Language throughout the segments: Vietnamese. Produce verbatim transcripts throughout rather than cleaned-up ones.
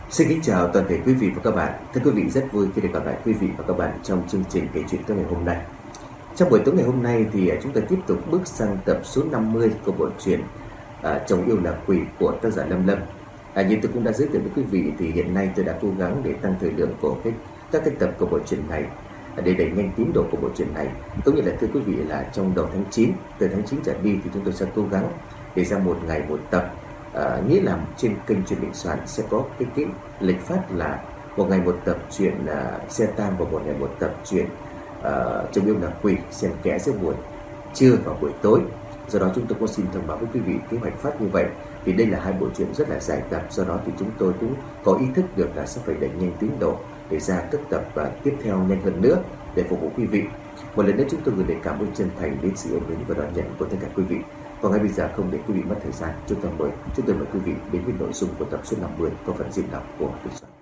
Xin kính chào toàn thể quý vị và các bạn. Thưa quý vị, rất vui khi được gặp lại quý vị và các bạn trong chương trình kể chuyện tối ngày hôm nay. Trong buổi tối ngày hôm nay thì chúng ta tiếp tục bước sang tập số năm mươi của bộ truyện à, Chồng yêu là quỷ của tác giả Lâm Lâm. À, như tôi cũng đã giới thiệu với quý vị thì hiện nay tôi đã cố gắng để tăng thời lượng của cái, các cái tập của bộ truyện này để đẩy nhanh tiến độ của bộ truyện này. Cũng như là thưa quý vị là trong đầu tháng chín, từ tháng chín trở đi thì chúng tôi sẽ cố gắng để ra một ngày một tập. À, nghĩa là trên kênh Chuyện Định Soạn sẽ có cái, cái lịch phát là một ngày một tập truyện uh, xe tang và một ngày một tập truyện uh, Chồng yêu là quỷ xen kẽ giữa buổi trưa và buổi tối. Do đó chúng tôi có xin thông báo với quý vị kế hoạch phát như vậy. Thì đây là hai bộ truyện rất là dài tập, do đó thì chúng tôi cũng có ý thức được là sẽ phải đẩy nhanh tiến độ để ra các tập uh, tiếp theo nhanh hơn nữa để phục vụ quý vị. Một lần nữa chúng tôi gửi lời cảm ơn chân thành đến sự yêu mến và đón nhận của tất cả quý vị. Còn ngay bây giờ không để quý vị mất thời gian, chúng tôi mời chúng tôi mời quý vị đến với nội dung của tập số năm mươi có phần diễn đọc của Định Soạn.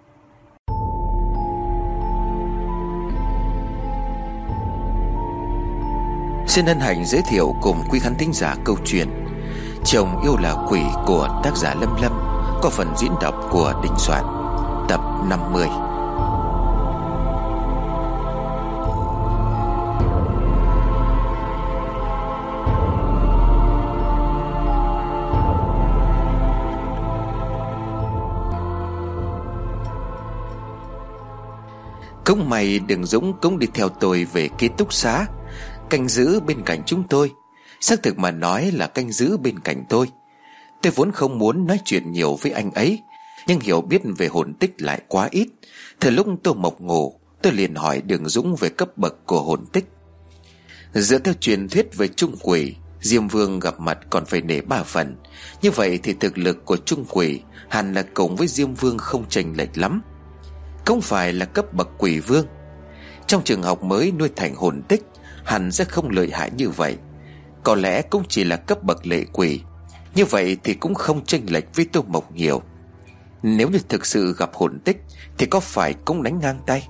Xin hân hạnh giới thiệu cùng quý khán thính giả câu chuyện Chồng yêu là quỷ của tác giả Lâm Lâm có phần diễn đọc của Định Soạn, tập năm mươi. Cũng may Đường Dũng cũng đi theo tôi về ký túc xá, canh giữ bên cạnh chúng tôi. Xác thực mà nói là canh giữ bên cạnh tôi. Tôi vốn không muốn nói chuyện nhiều với anh ấy, nhưng hiểu biết về hồn tích lại quá ít. Thời lúc tôi mộc ngủ, tôi liền hỏi Đường Dũng về cấp bậc của hồn tích. Dựa theo truyền thuyết về Trung Quỷ, Diêm Vương gặp mặt còn phải nể ba phần. Như vậy thì thực lực của Trung Quỷ hẳn là cùng với Diêm Vương không chênh lệch lắm, không phải là cấp bậc quỷ vương. Trong trường học mới nuôi thành hồn tích hẳn sẽ không lợi hại như vậy. Có lẽ cũng chỉ là cấp bậc lệ quỷ. Như vậy thì cũng không chênh lệch với Tô Mộc nhiều. Nếu như thực sự gặp hồn tích thì có phải cũng đánh ngang tay?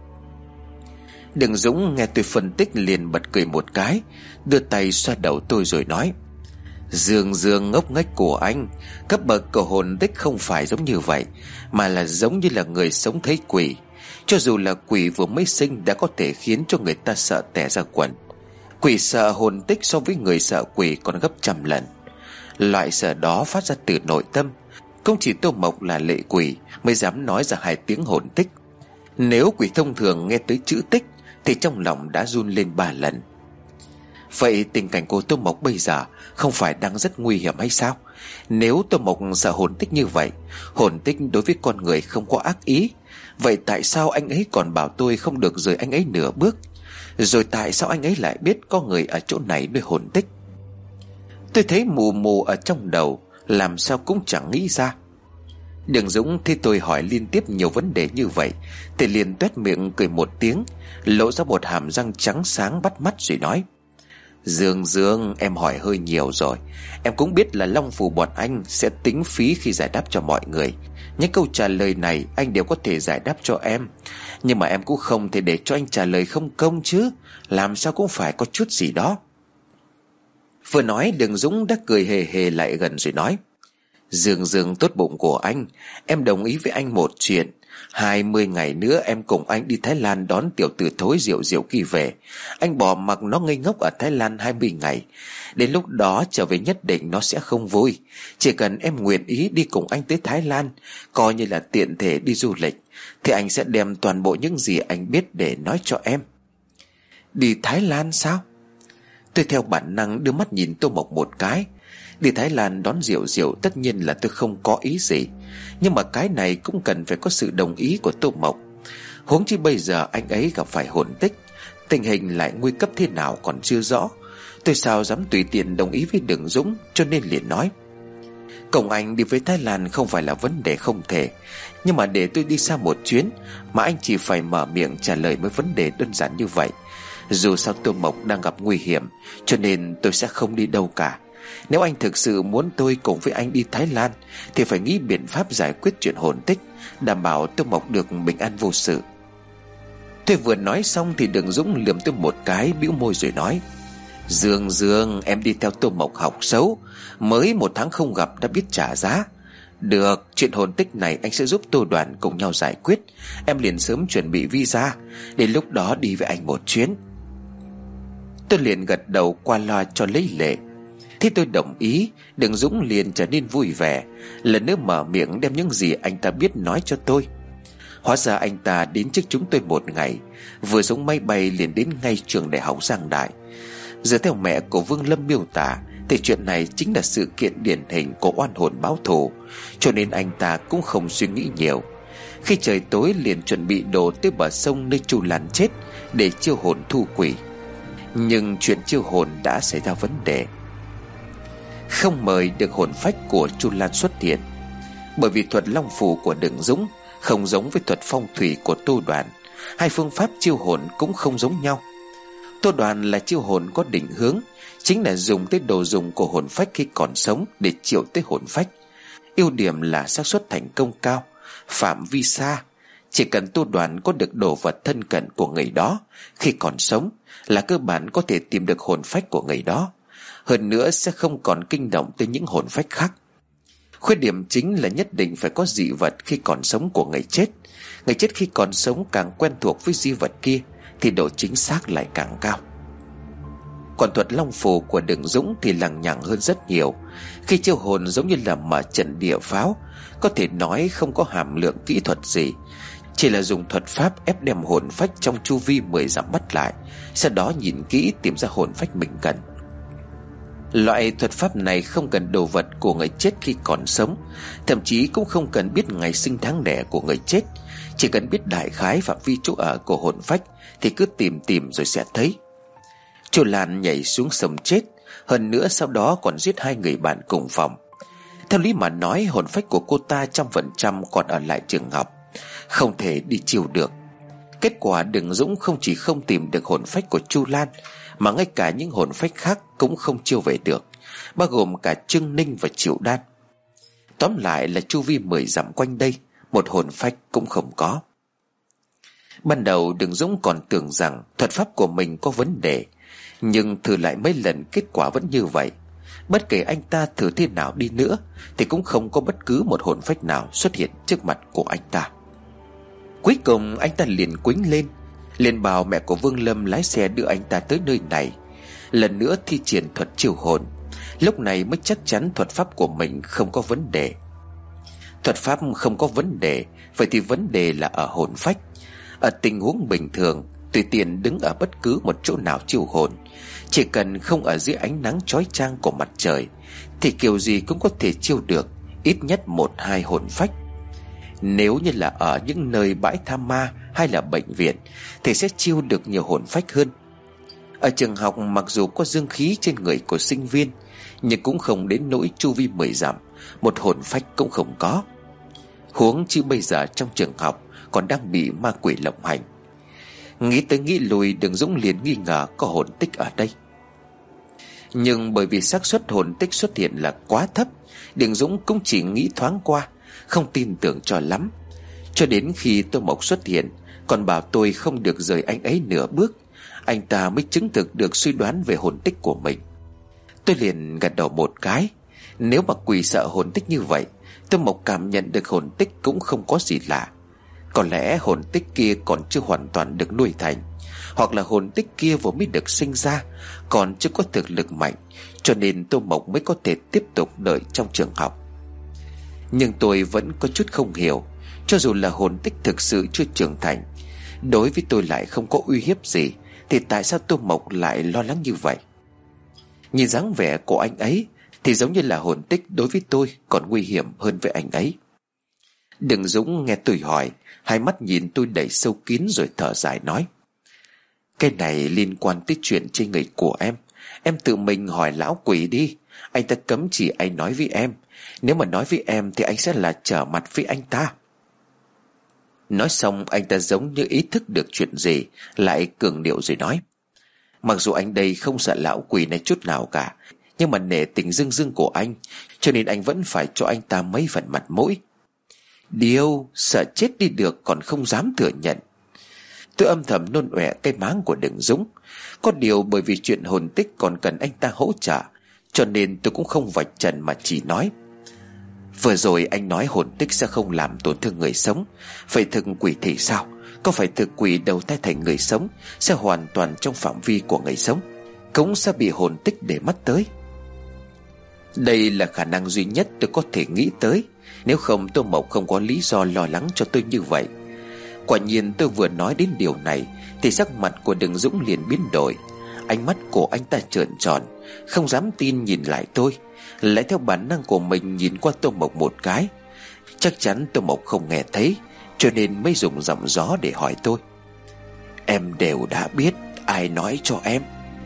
Đường Dũng nghe tôi phân tích liền bật cười một cái, đưa tay xoa đầu tôi rồi nói: Dương Dương ngốc nghếch của anh, cấp bậc của hồn tích không phải giống như vậy, mà là giống như là người sống thấy quỷ. Cho dù là quỷ vừa mới sinh đã có thể khiến cho người ta sợ tè ra quần. Quỷ sợ hồn tích so với người sợ quỷ còn gấp trăm lần. Loại sợ đó phát ra từ nội tâm. Không chỉ Tô Mộc là lệ quỷ mới dám nói ra hai tiếng hồn tích. Nếu quỷ thông thường nghe tới chữ tích thì trong lòng đã run lên ba lần. Vậy tình cảnh của Tô Mộc bây giờ không phải đang rất nguy hiểm hay sao? Nếu Tô Mộc sợ hồn tích như vậy, hồn tích đối với con người không có ác ý, vậy tại sao anh ấy còn bảo tôi không được rời anh ấy nửa bước? Rồi tại sao anh ấy lại biết có người ở chỗ này nuôi hồn tích? Tôi thấy mù mù ở trong đầu, làm sao cũng chẳng nghĩ ra. Đường Dũng thấy tôi hỏi liên tiếp nhiều vấn đề như vậy thì liền toét miệng cười một tiếng, lộ ra một hàm răng trắng sáng bắt mắt rồi nói: Dương Dương, em hỏi hơi nhiều rồi. Em cũng biết là Long Phù bọn anh sẽ tính phí khi giải đáp cho mọi người. Những câu trả lời này anh đều có thể giải đáp cho em, nhưng mà em cũng không thể để cho anh trả lời không công chứ. Làm sao cũng phải có chút gì đó. Vừa nói Đường Dũng đã cười hề hề lại gần rồi nói: Dương Dương tốt bụng của anh, em đồng ý với anh một chuyện. Hai mươi ngày nữa em cùng anh đi Thái Lan đón tiểu tử thối Diệu Diệu Kỳ về. Anh bỏ mặc nó ngây ngốc ở Thái Lan hai mươi ngày. Đến lúc đó trở về nhất định nó sẽ không vui. Chỉ cần em nguyện ý đi cùng anh tới Thái Lan, coi như là tiện thể đi du lịch, thì anh sẽ đem toàn bộ những gì anh biết để nói cho em. Đi Thái Lan sao? Tôi theo bản năng đưa mắt nhìn Tô Mộc một cái. Đi Thái Lan đón Diệu Diệu tất nhiên là tôi không có ý gì, nhưng mà cái này cũng cần phải có sự đồng ý của Tô Mộc. Huống chi bây giờ anh ấy gặp phải hồn tích, tình hình lại nguy cấp thế nào còn chưa rõ. Tôi sao dám tùy tiện đồng ý với Đường Dũng, cho nên liền nói: Cùng anh đi với Thái Lan không phải là vấn đề không thể, nhưng mà để tôi đi xa một chuyến mà anh chỉ phải mở miệng trả lời mấy vấn đề đơn giản như vậy. Dù sao Tô Mộc đang gặp nguy hiểm, cho nên tôi sẽ không đi đâu cả. Nếu anh thực sự muốn tôi cùng với anh đi Thái Lan thì phải nghĩ biện pháp giải quyết chuyện hồn tích, đảm bảo Tô Mộc được bình an vô sự. Tôi vừa nói xong thì Đường Dũng lườm tôi một cái, bĩu môi rồi nói: Dương Dương, em đi theo Tô Mộc học xấu, mới một tháng không gặp đã biết trả giá. Được, chuyện hồn tích này anh sẽ giúp Tô Đoàn cùng nhau giải quyết. Em liền sớm chuẩn bị visa, đến lúc đó đi với anh một chuyến. Tôi liền gật đầu qua loa cho lấy lệ. Thế tôi đồng ý, Đường Dũng liền trở nên vui vẻ, lần nữa mở miệng đem những gì anh ta biết nói cho tôi. Hóa ra anh ta đến trước chúng tôi một ngày, vừa xuống máy bay liền đến ngay trường đại học Giang Đại. Giờ theo mẹ của Vương Lâm miêu tả thì chuyện này chính là sự kiện điển hình của oan hồn báo thù, cho nên anh ta cũng không suy nghĩ nhiều. Khi trời tối liền chuẩn bị đồ tới bờ sông nơi Chu Lan chết để chiêu hồn thu quỷ. Nhưng chuyện chiêu hồn đã xảy ra vấn đề. Không mời được hồn phách của Chu Lan xuất hiện, bởi vì thuật long phù của Đường Dũng không giống với thuật phong thủy của Tô Đoàn. Hai phương pháp chiêu hồn cũng không giống nhau. Tô Đoàn là chiêu hồn có định hướng, chính là dùng tới đồ dùng của hồn phách khi còn sống để triệu tới hồn phách. Ưu điểm là xác suất thành công cao, phạm vi xa. Chỉ cần Tô Đoàn có được đồ vật thân cận của người đó khi còn sống là cơ bản có thể tìm được hồn phách của người đó. Hơn nữa sẽ không còn kinh động tới những hồn phách khác. Khuyết điểm chính là nhất định phải có dị vật khi còn sống của người chết. Người chết khi còn sống càng quen thuộc với dị vật kia thì độ chính xác lại càng cao. Còn thuật long phù của Đường Dũng thì lằng nhằng hơn rất nhiều. Khi chiêu hồn giống như là mở trận địa pháo, có thể nói không có hàm lượng kỹ thuật gì, chỉ là dùng thuật pháp ép đem hồn phách trong chu vi mười dặm bắt lại, sau đó nhìn kỹ tìm ra hồn phách mình cần. Loại thuật pháp này không cần đồ vật của người chết khi còn sống, thậm chí cũng không cần biết ngày sinh tháng đẻ của người chết. Chỉ cần biết đại khái phạm vi chỗ ở của hồn phách thì cứ tìm tìm rồi sẽ thấy. Chu Lan nhảy xuống sông chết, hơn nữa sau đó còn giết hai người bạn cùng phòng. Theo lý mà nói, hồn phách của cô ta trăm phần trăm còn ở lại trường học, không thể đi chiêu được. Kết quả Đường Dũng không chỉ không tìm được hồn phách của Chu Lan, mà ngay cả những hồn phách khác cũng không chiêu về được, bao gồm cả Trương Ninh và Triệu Đan. Tóm lại là chu vi mười dặm quanh đây một hồn phách cũng không có. Ban đầu Đường Dũng còn tưởng rằng thuật pháp của mình có vấn đề, nhưng thử lại mấy lần kết quả vẫn như vậy. Bất kể anh ta thử thế nào đi nữa thì cũng không có bất cứ một hồn phách nào xuất hiện trước mặt của anh ta. Cuối cùng anh ta liền quýnh lên, liền bảo mẹ của Vương Lâm lái xe đưa anh ta tới nơi này, lần nữa thi triển thuật chiêu hồn. Lúc này mới chắc chắn thuật pháp của mình không có vấn đề. Thuật pháp không có vấn đề, vậy thì vấn đề là ở hồn phách. Ở tình huống bình thường, tùy tiện đứng ở bất cứ một chỗ nào chiêu hồn, chỉ cần không ở dưới ánh nắng chói chang của mặt trời, thì kiểu gì cũng có thể chiêu được ít nhất một hai hồn phách. Nếu như là ở những nơi bãi tha ma hay là bệnh viện thì sẽ chiêu được nhiều hồn phách hơn. Ở trường học mặc dù có dương khí trên người của sinh viên, nhưng cũng không đến nỗi chu vi mười dặm một hồn phách cũng không có. Huống chi bây giờ trong trường học còn đang bị ma quỷ lộng hành. Nghĩ tới nghĩ lui, Đường Dũng liền nghi ngờ có hồn tích ở đây. Nhưng bởi vì xác suất hồn tích xuất hiện là quá thấp, Đường Dũng cũng chỉ nghĩ thoáng qua, không tin tưởng cho lắm. Cho đến khi Tô Mộc xuất hiện, còn bảo tôi không được rời anh ấy nửa bước, anh ta mới chứng thực được suy đoán về hồn tích của mình. Tôi liền gật đầu một cái. Nếu mà quỷ sợ hồn tích như vậy, Tô Mộc cảm nhận được hồn tích cũng không có gì lạ. Có lẽ hồn tích kia còn chưa hoàn toàn được nuôi thành, hoặc là hồn tích kia vừa mới được sinh ra, còn chưa có thực lực mạnh, cho nên Tô Mộc mới có thể tiếp tục đợi trong trường học. Nhưng tôi vẫn có chút không hiểu, cho dù là hồn tích thực sự chưa trưởng thành, đối với tôi lại không có uy hiếp gì, thì tại sao Tô Mộc lại lo lắng như vậy? Nhìn dáng vẻ của anh ấy thì giống như là hồn tích đối với tôi còn nguy hiểm hơn với anh ấy. Đường Dũng nghe tôi hỏi, hai mắt nhìn tôi đầy sâu kín rồi thở dài nói: Cái này liên quan tới chuyện trên người của em. Em tự mình hỏi lão quỷ đi. Anh ta cấm chỉ anh nói với em. Nếu mà nói với em thì anh sẽ là trở mặt với anh ta. Nói xong anh ta giống như ý thức được chuyện gì, lại cường điệu rồi nói: Mặc dù anh đây không sợ lão quỷ này chút nào cả, nhưng mà nể tình dưng dưng của anh, cho nên anh vẫn phải cho anh ta mấy phần mặt mũi. Điều sợ chết đi được còn không dám thừa nhận. Tôi âm thầm nôn ọe cái máng của Đường Dũng. Có điều bởi vì chuyện hồn tích còn cần anh ta hỗ trợ, cho nên tôi cũng không vạch trần mà chỉ nói: Vừa rồi anh nói hồn tích sẽ không làm tổn thương người sống. Vậy thực quỷ thì sao? Có phải thực quỷ đầu thai thành người sống sẽ hoàn toàn trong phạm vi của người sống, cũng sẽ bị hồn tích để mắt tới? Đây là khả năng duy nhất tôi có thể nghĩ tới. Nếu không Tô Mộc không có lý do lo lắng cho tôi như vậy. Quả nhiên tôi vừa nói đến điều này thì sắc mặt của Đường Dũng liền biến đổi. Ánh mắt của anh ta trợn tròn, không dám tin nhìn lại tôi, lại theo bản năng của mình nhìn qua Tô Mộc một cái. Chắc chắn Tô Mộc không nghe thấy, cho nên mới dùng giọng gió để hỏi tôi. Em đều đã biết, ai nói cho em?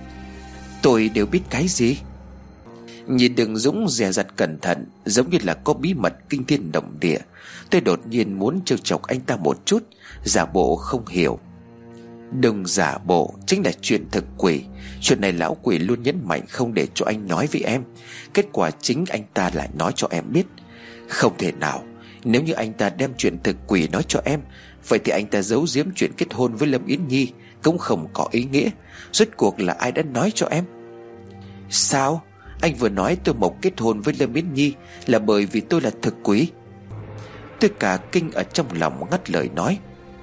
Tôi đều biết cái gì? Nhìn Đường Dũng dè dặt cẩn thận, giống như là có bí mật kinh thiên động địa, tôi đột nhiên muốn trêu chọc anh ta một chút, giả bộ không hiểu. Đừng giả bộ, chính là chuyện thực quỷ. Chuyện này lão quỷ luôn nhấn mạnh không để cho anh nói với em. Kết quả chính anh ta lại nói cho em biết. Không thể nào. Nếu như anh ta đem chuyện thực quỷ nói cho em, vậy thì anh ta giấu giếm chuyện kết hôn với Lâm Yến Nhi cũng không có ý nghĩa. Rốt cuộc là ai đã nói cho em? Sao? Anh vừa nói tôi Mộc kết hôn với Lâm Yến Nhi là bởi vì tôi là thực quỷ? Tôi cả kinh ở trong lòng ngắt lời nói.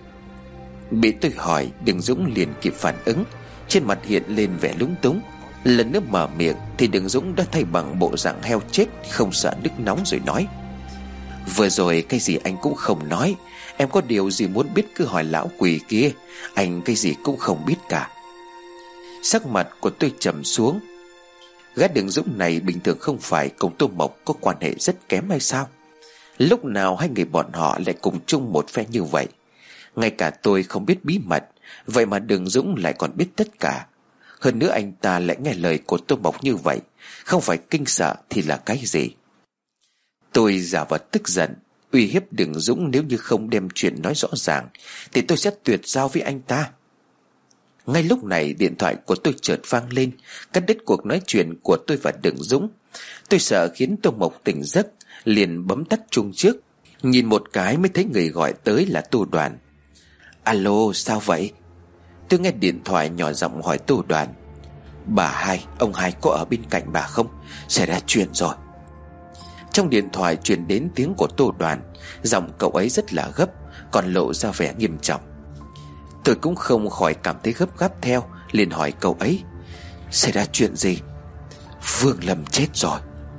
Bị tôi hỏi, Đường Dũng liền kịp phản ứng, trên mặt hiện lên vẻ lúng túng. Lần nữa mở miệng thì Đường Dũng đã thay bằng bộ dạng heo chết không sợ nước nóng rồi nói. Vừa rồi cái gì anh cũng không nói. Em có điều gì muốn biết cứ hỏi lão quỷ kia. Anh cái gì cũng không biết cả. Sắc mặt của tôi trầm xuống. Gã Đường Dũng này bình thường không phải cùng Tô Mộc có quan hệ rất kém hay sao? Lúc nào hai người bọn họ lại cùng chung một phe như vậy? Ngay cả tôi không biết bí mật, vậy mà Đường Dũng lại còn biết tất cả. Hơn nữa anh ta lại nghe lời của Tô Mộc như vậy, không phải kinh sợ thì là cái gì? Tôi giả vờ tức giận, uy hiếp Đường Dũng nếu như không đem chuyện nói rõ ràng thì tôi sẽ tuyệt giao với anh ta. Ngay lúc này điện thoại của tôi chợt vang lên, cắt đứt cuộc nói chuyện của tôi và Đường Dũng. Tôi sợ khiến Tô Mộc tỉnh giấc, liền bấm tắt chuông trước. Nhìn một cái mới thấy người gọi tới là Tô Đoàn. Alo, sao vậy? Tôi nghe điện thoại nhỏ giọng hỏi Tô Đoàn. Bà Hai, ông Hai có ở bên cạnh bà không? Xảy ra chuyện rồi. Trong điện thoại truyền đến tiếng của Tô Đoàn. Giọng cậu ấy rất là gấp, còn lộ ra vẻ nghiêm trọng. Tôi cũng không khỏi cảm thấy gấp gáp theo, liền hỏi cậu ấy. Xảy ra chuyện gì? Vương Lâm chết rồi.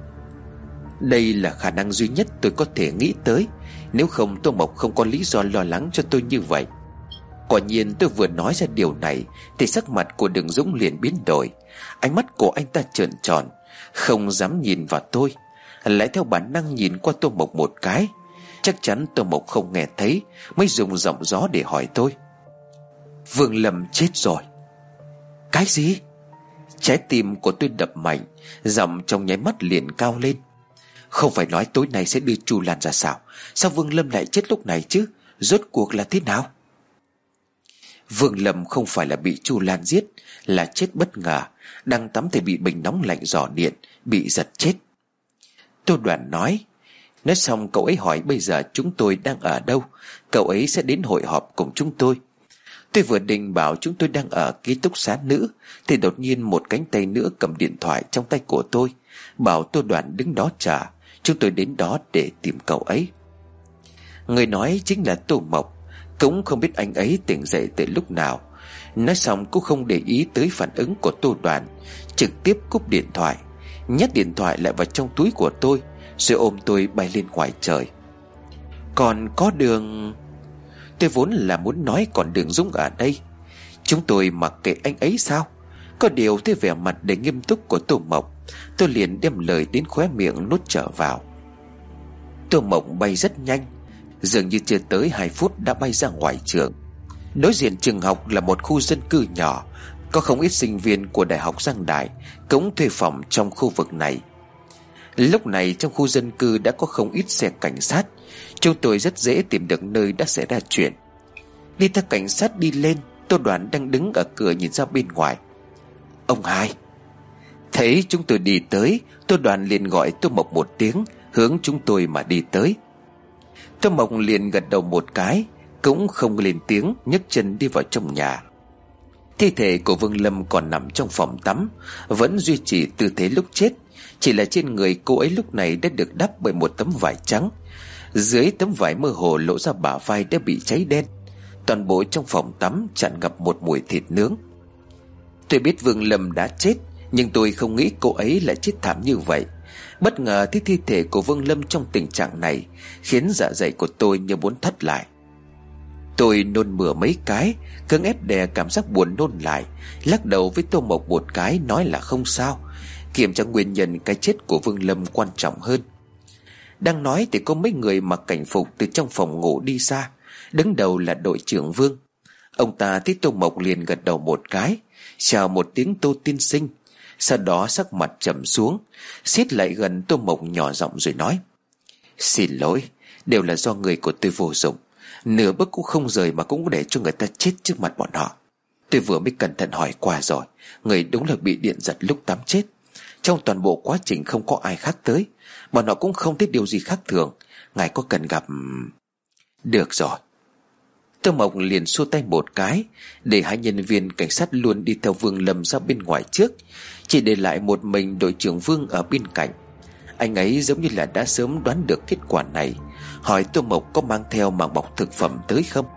Đây là khả năng duy nhất tôi có thể nghĩ tới. Nếu không Tô Mộc không có lý do lo lắng cho tôi như vậy. Quả nhiên tôi vừa nói ra điều này thì sắc mặt của Đường Dũng liền biến đổi. Ánh mắt của anh ta trợn tròn, không dám nhìn vào tôi, lại theo bản năng nhìn qua Tô Mộc một cái. Chắc chắn Tô Mộc không nghe thấy, mới dùng giọng gió để hỏi tôi. Vương Lâm chết rồi. Cái gì? Trái tim của tôi đập mạnh, giọng trong nháy mắt liền cao lên. Không phải nói tối nay sẽ đưa Chu Lan ra sao? Sao Vương Lâm lại chết lúc này chứ? Rốt cuộc là thế nào? Vương Lâm không phải là bị Chu Lan giết, là chết bất ngờ. Đang tắm thì bị bình nóng lạnh giỏ điện, bị giật chết. Tô Đoàn nói. Nói xong cậu ấy hỏi bây giờ chúng tôi đang ở đâu. Cậu ấy sẽ đến hội họp cùng chúng tôi. Tôi vừa định bảo chúng tôi đang ở ký túc xá nữ thì đột nhiên một cánh tay nữa cầm điện thoại trong tay của tôi, bảo Tô Đoàn đứng đó chờ. Chúng tôi đến đó để tìm cậu ấy. Người nói chính là Tô Mộc. Cũng không biết anh ấy tỉnh dậy từ lúc nào. Nói xong cũng không để ý tới phản ứng của Tô Đoàn, trực tiếp cúp điện thoại, nhét điện thoại lại vào trong túi của tôi, rồi ôm tôi bay lên ngoài trời. Còn có Đường... Tôi vốn là muốn nói còn Đường Dũng ở đây, chúng tôi mặc kệ anh ấy sao? Có điều thấy vẻ mặt đầy nghiêm túc của Tô Mộc, tôi liền đem lời đến khóe miệng nuốt trở vào. Tô Mộc bay rất nhanh, dường như chưa tới hai phút đã bay ra ngoài trường. Đối diện trường học là một khu dân cư nhỏ, có không ít sinh viên của Đại học Giang Đại cũng thuê phòng trong khu vực này. Lúc này trong khu dân cư đã có không ít xe cảnh sát. Chúng tôi rất dễ tìm được nơi đã xảy ra chuyện. Đi theo cảnh sát đi lên, Tô Đoàn đang đứng ở cửa nhìn ra bên ngoài. Ông Hai. Thấy chúng tôi đi tới, Tô Đoàn liền gọi Tô Mộc một tiếng, hướng chúng tôi mà đi tới. Tô Mộc liền gật đầu một cái, cũng không lên tiếng, nhấc chân đi vào trong nhà. Thi thể của Vương Lâm còn nằm trong phòng tắm, vẫn duy trì tư thế lúc chết, chỉ là trên người cô ấy lúc này đã được đắp bởi một tấm vải trắng. Dưới tấm vải mơ hồ lộ ra bả vai đã bị cháy đen. Toàn bộ trong phòng tắm tràn ngập một mùi thịt nướng. Tôi biết Vương Lâm đã chết, nhưng tôi không nghĩ cô ấy lại chết thảm như vậy. Bất ngờ thấy thi thể của Vương Lâm trong tình trạng này khiến dạ dày của tôi như muốn thắt lại. Tôi nôn mửa mấy cái, cưỡng ép đè cảm giác buồn nôn lại, lắc đầu với Tô Mộc một cái nói là không sao, kiểm tra nguyên nhân cái chết của Vương Lâm quan trọng hơn. Đang nói thì có mấy người mặc cảnh phục từ trong phòng ngủ đi ra. Đứng đầu là đội trưởng Vương. Ông ta thấy Tô Mộc liền gật đầu một cái, chào một tiếng Tô tiên sinh. Sau đó sắc mặt trầm xuống, siết lại gần Tô Mộc nhỏ giọng rồi nói: Xin lỗi, đều là do người của tôi vô dụng, nửa bước cũng không rời mà cũng để cho người ta chết trước mặt bọn họ. Tôi vừa mới cẩn thận hỏi qua rồi, người đúng là bị điện giật lúc tắm chết. Trong toàn bộ quá trình không có ai khác tới, bọn họ cũng không thấy điều gì khác thường. Ngài có cần gặp... Được rồi. Tô Mộc liền xua tay một cái, để hai nhân viên cảnh sát luôn đi theo Vương Lâm ra bên ngoài trước, chỉ để lại một mình đội trưởng Vương ở bên cạnh. Anh ấy giống như là đã sớm đoán được kết quả này, hỏi Tô Mộc có mang theo màng bọc thực phẩm tới không.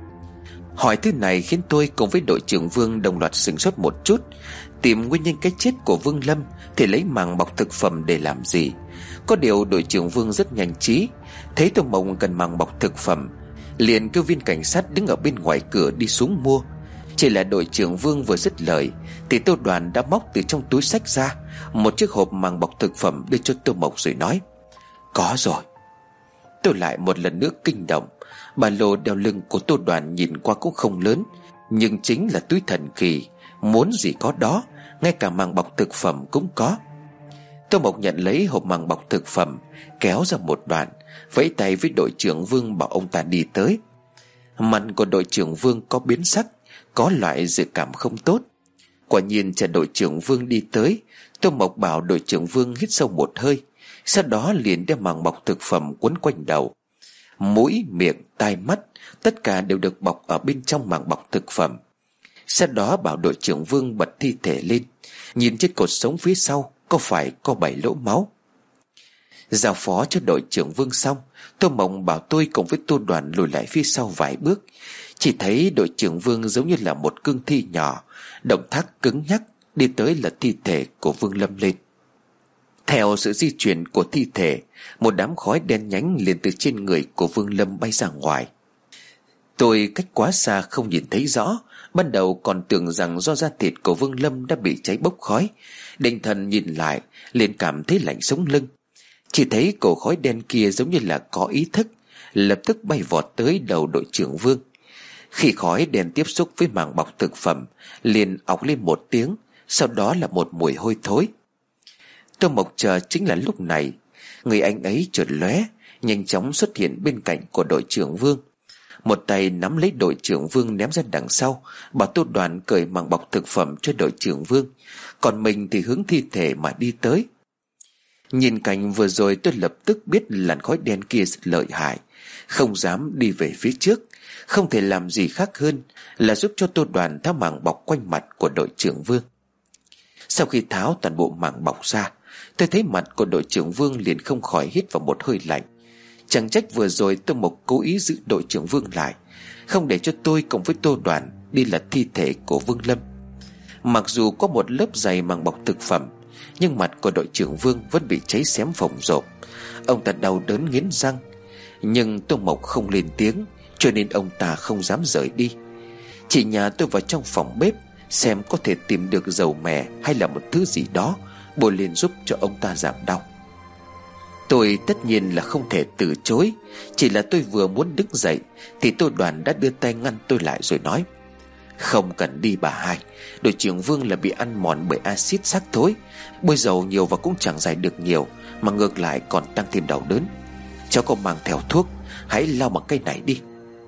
Hỏi thứ này khiến tôi cùng với đội trưởng Vương đồng loạt sửng sốt một chút. Tìm nguyên nhân cái chết của Vương Lâm thì lấy màng bọc thực phẩm để làm gì? Có điều đội trưởng Vương rất nhanh trí, thấy Tô Mộc cần màng bọc thực phẩm, liền kêu viên cảnh sát đứng ở bên ngoài cửa đi xuống mua. Chỉ là đội trưởng Vương vừa dứt lời thì Tô Đoàn đã móc từ trong túi xách ra một chiếc hộp màng bọc thực phẩm đưa cho Tô Mộc rồi nói: Có rồi. Tôi lại một lần nữa kinh động. Ba lô đeo lưng của Tô Đoàn nhìn qua cũng không lớn, nhưng chính là túi thần kỳ, muốn gì có đó, ngay cả màng bọc thực phẩm cũng có. Tô Mộc nhận lấy hộp màng bọc thực phẩm, kéo ra một đoạn, vẫy tay với đội trưởng Vương bảo ông ta đi tới. Mặt của đội trưởng Vương có biến sắc, có loại dự cảm không tốt. Quả nhiên chờ đội trưởng Vương đi tới, Tô Mộc bảo đội trưởng Vương hít sâu một hơi, sau đó liền đem màng bọc thực phẩm quấn quanh đầu. Mũi, miệng, tai, mắt tất cả đều được bọc ở bên trong màng bọc thực phẩm. Sau đó bảo đội trưởng Vương bật thi thể lên, nhìn trên cột sống phía sau có phải có bảy lỗ máu. Giao phó cho đội trưởng Vương xong, Tô Mộc bảo tôi cùng với Tô Đoàn lùi lại phía sau vài bước. Chỉ thấy đội trưởng Vương giống như là một cương thi nhỏ, động tác cứng nhắc, đi tới là thi thể của Vương Lâm lên. Theo sự di chuyển của thi thể, một đám khói đen nhánh liền từ trên người của Vương Lâm bay ra ngoài. Tôi cách quá xa không nhìn thấy rõ, ban đầu còn tưởng rằng do da thịt của Vương Lâm đã bị cháy bốc khói. Định thần nhìn lại, liền cảm thấy lạnh sống lưng. Chỉ thấy cổ khói đen kia giống như là có ý thức, lập tức bay vọt tới đầu đội trưởng Vương. Khi khói đen tiếp xúc với màng bọc thực phẩm, liền ọc lên một tiếng, sau đó là một mùi hôi thối. Tô Mộc chờ chính là lúc này, người anh ấy chợt lóe, nhanh chóng xuất hiện bên cạnh của đội trưởng Vương. Một tay nắm lấy đội trưởng Vương ném ra đằng sau, bảo Tô Đoàn cởi màng bọc thực phẩm cho đội trưởng Vương, còn mình thì hướng thi thể mà đi tới. Nhìn cảnh vừa rồi tôi lập tức biết làn khói đen kia rất lợi hại, không dám đi về phía trước, không thể làm gì khác hơn là giúp cho Tô Đoàn tháo màng bọc quanh mặt của đội trưởng Vương. Sau khi tháo toàn bộ màng bọc ra, tôi thấy mặt của đội trưởng Vương liền không khỏi hít vào một hơi lạnh. Chẳng trách vừa rồi Tô Mộc cố ý giữ đội trưởng Vương lại, không để cho tôi cùng với Tô Đoàn đi lật thi thể của Vương Lâm. Mặc dù có một lớp dày màng bọc thực phẩm, nhưng mặt của đội trưởng Vương vẫn bị cháy xém phồng rộp. Ông ta đau đớn nghiến răng, nhưng Tô Mộc không lên tiếng, cho nên ông ta không dám rời đi. Chị nhà tôi vào trong phòng bếp xem có thể tìm được dầu mè hay là một thứ gì đó bôi lên giúp cho ông ta giảm đau. Tôi tất nhiên là không thể từ chối. Chỉ là tôi vừa muốn đứng dậy thì Tô Đoàn đã đưa tay ngăn tôi lại rồi nói: Không cần đi bà hai, đội trưởng Vương là bị ăn mòn bởi axit xác thối, bôi dầu nhiều và cũng chẳng giải được nhiều, mà ngược lại còn tăng thêm đau đớn. Cháu có mang theo thuốc, hãy lau bằng cây này đi.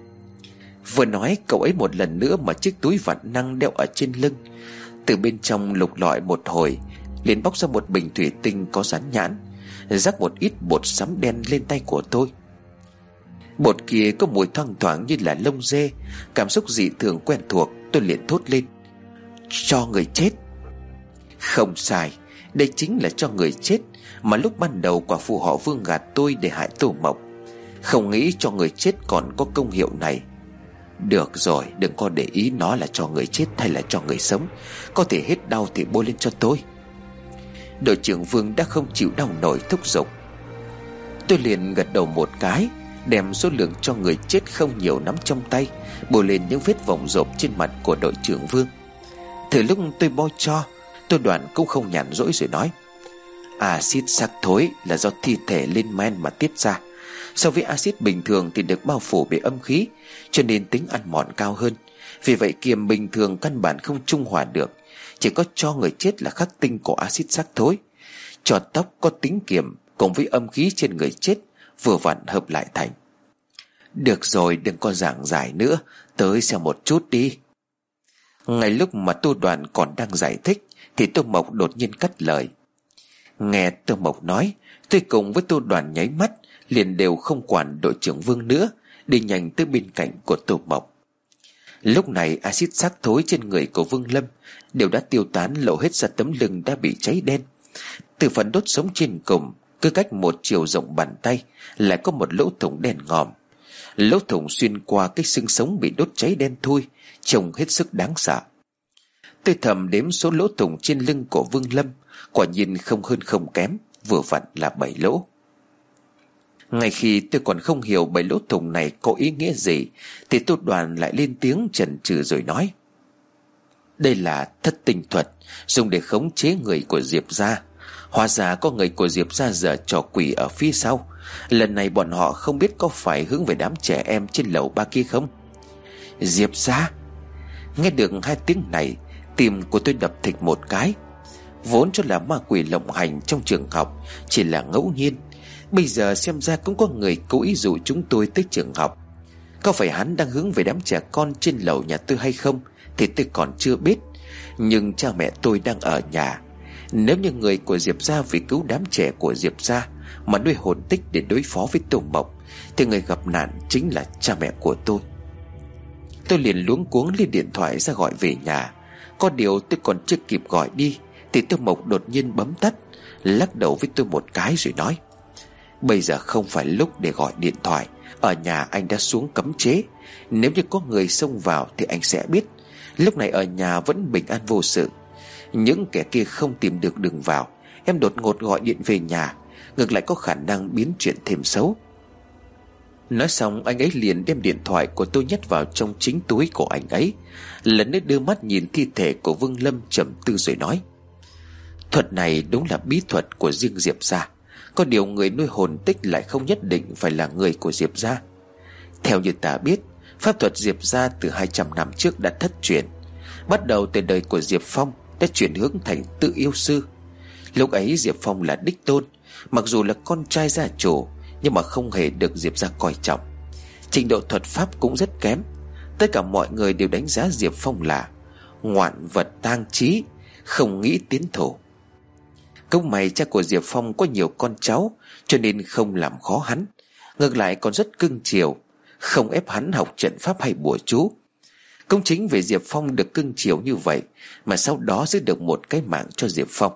Vừa nói cậu ấy một lần nữa mà chiếc túi vạt năng đeo ở trên lưng, từ bên trong lục lọi một hồi, liền bóc ra một bình thủy tinh có dán nhãn, rắc một ít bột sắn đen lên tay của tôi. Bột kia có mùi thoang thoảng như là lông dê. Cảm xúc dị thường quen thuộc, tôi liền thốt lên: Cho người chết. Không sai, Đây chính là cho người chết mà lúc ban đầu quả phụ họ Vương gạt tôi để hại Tô Mộc. Không nghĩ cho người chết còn có công hiệu này. Được rồi, đừng có để ý nó là cho người chết hay là cho người sống. Có thể hết đau thì bôi lên cho tôi. Đội trưởng Vương đã không chịu đau nổi thúc giục. Tôi liền gật đầu một cái, đem số lượng cho người chết không nhiều nắm trong tay, bôi lên những vết vòng rộp trên mặt của đội trưởng Vương. Từ lúc tôi bôi cho, tôi Đoàn cũng không nhàn rỗi rồi nói: Axit xác thối là do thi thể lên men mà tiết ra. So với axit bình thường thì được bao phủ bởi âm khí, cho nên tính ăn mòn cao hơn. Vì vậy kiềm bình thường căn bản không trung hòa được. Chỉ có cho người chết là khắc tinh của axit xác thối. Cho tóc có tính kiềm cùng với âm khí trên người chết vừa vặn hợp lại thành. Được rồi, đừng có giảng giải nữa, tới xem một chút đi. Ngay lúc mà Tô Đoàn còn đang giải thích thì Tô Mộc đột nhiên cắt lời. Nghe Tô Mộc nói, tôi cùng với Tô Đoàn nháy mắt, liền đều không quản đội trưởng Vương nữa, đi nhanh tới bên cạnh của Tô Mộc. Lúc này axit xác thối trên người của Vương Lâm đều đã tiêu tán, lộ hết ra tấm lưng đã bị cháy đen. Từ phần đốt sống trên cùng, cứ cách một chiều rộng bàn tay lại có một lỗ thủng đen ngòm. Lỗ thủng xuyên qua cái xương sống bị đốt cháy đen thui, trông hết sức đáng sợ. Tôi thầm đếm số lỗ thủng trên lưng của Vương Lâm, quả nhiên không hơn không kém, vừa vặn là bảy lỗ. Ngay khi tôi còn không hiểu bảy lỗ thủng này có ý nghĩa gì thì Tô Đoàn lại lên tiếng chần chừ rồi nói: Đây là thất tinh thuật dùng để khống chế người của Diệp gia. Hóa ra có người của Diệp gia giở trò quỷ ở phía sau. Lần này bọn họ không biết có phải hướng về đám trẻ em trên lầu ba kia không? Diệp gia? Nghe được hai tiếng này, tim của tôi đập thịch một cái. Vốn cho là ma quỷ lộng hành trong trường học chỉ là ngẫu nhiên, bây giờ xem ra cũng có người cố ý dụ chúng tôi tới trường học. Có phải hắn đang hướng về đám trẻ con trên lầu nhà tôi hay không thì tôi còn chưa biết, nhưng cha mẹ tôi đang ở nhà. Nếu như người của Diệp gia vì cứu đám trẻ của Diệp gia mà nuôi hồn tích để đối phó với Tô Mộc, thì người gặp nạn chính là cha mẹ của tôi. Tôi liền luống cuống lấy điện thoại ra gọi về nhà. Có điều tôi còn chưa kịp gọi đi thì Tô Mộc đột nhiên bấm tắt, lắc đầu với tôi một cái rồi nói: Bây giờ không phải lúc để gọi điện thoại. Ở nhà anh đã xuống cấm chế. Nếu như có người xông vào thì anh sẽ biết. Lúc này ở nhà vẫn bình an vô sự. Những kẻ kia không tìm được đường vào. Em đột ngột gọi điện về nhà, ngược lại có khả năng biến chuyện thêm xấu. Nói xong anh ấy liền đem điện thoại của tôi nhét vào trong chính túi của anh ấy, lần nữa đưa mắt nhìn thi thể của Vương Lâm trầm tư rồi nói: Thuật này đúng là bí thuật của riêng Diệp gia. Có điều người nuôi hồn tích lại không nhất định phải là người của Diệp gia. Theo như ta biết, pháp thuật Diệp gia từ hai trăm năm trước đã thất truyền. Bắt đầu từ đời của Diệp Phong đã chuyển hướng thành tự yêu sư. Lúc ấy Diệp Phong là đích tôn, mặc dù là con trai gia chủ, nhưng mà không hề được Diệp gia coi trọng. Trình độ thuật pháp cũng rất kém. Tất cả mọi người đều đánh giá Diệp Phong là ngoạn vật tang trí, không nghĩ tiến thủ. Cũng may cha của Diệp Phong có nhiều con cháu, cho nên không làm khó hắn, ngược lại còn rất cưng chiều, không ép hắn học trận pháp hay bùa chú. Cũng chính vì Diệp Phong được cưng chiều như vậy mà sau đó giữ được một cái mạng cho Diệp Phong.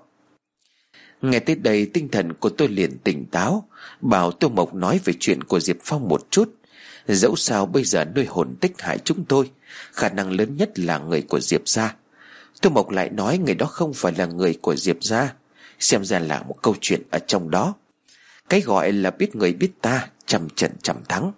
Nghe tới đây tinh thần của tôi liền tỉnh táo, bảo Tô Mộc nói về chuyện của Diệp Phong một chút. Dẫu sao bây giờ nuôi hồn tích hại chúng tôi, khả năng lớn nhất là người của Diệp gia. Tô Mộc lại nói người đó không phải là người của Diệp gia, xem ra là một câu chuyện ở trong đó. Cái gọi là biết người biết ta, trăm trận trăm thắng.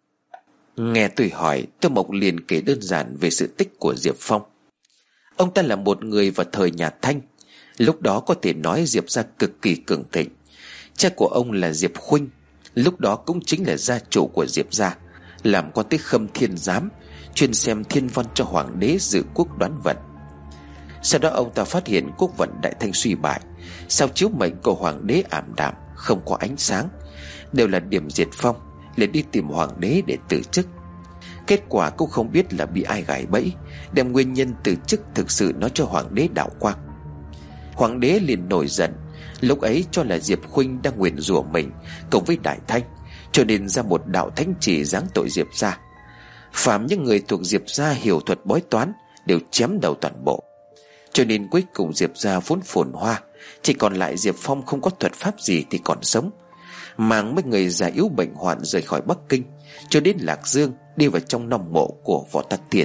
Nghe tôi hỏi, Tô Mộc liền kể đơn giản về sự tích của Diệp Phong. Ông ta là một người vào thời nhà Thanh. Lúc đó có thể nói Diệp gia cực kỳ cường thịnh. Cha của ông là Diệp Khuynh, lúc đó cũng chính là gia chủ của Diệp gia, làm quan tới Khâm Thiên Giám, chuyên xem thiên văn cho hoàng đế dự quốc đoán vận. Sau đó ông ta phát hiện quốc vận Đại Thanh suy bại, sao chiếu mệnh của hoàng đế ảm đạm, không có ánh sáng, đều là điểm diệt vong, liền đi tìm hoàng đế để từ chức. Kết quả cũng không biết là bị ai gài bẫy, đem nguyên nhân từ chức thực sự nói cho hoàng đế Đạo Quang. Hoàng đế liền nổi giận, lúc ấy cho là Diệp Khuynh đang nguyền rủa mình cùng với Đại Thanh, cho nên ra một đạo thánh chỉ giáng tội Diệp gia. Phàm những người thuộc Diệp gia hiểu thuật bói toán đều chém đầu toàn bộ. Cho nên cuối cùng Diệp gia vốn phồn hoa, chỉ còn lại Diệp Phong không có thuật pháp gì thì còn sống, mang mấy người già yếu bệnh hoạn rời khỏi Bắc Kinh, cho đến Lạc Dương, đi vào trong nòng mộ của Võ Tắc Thiên.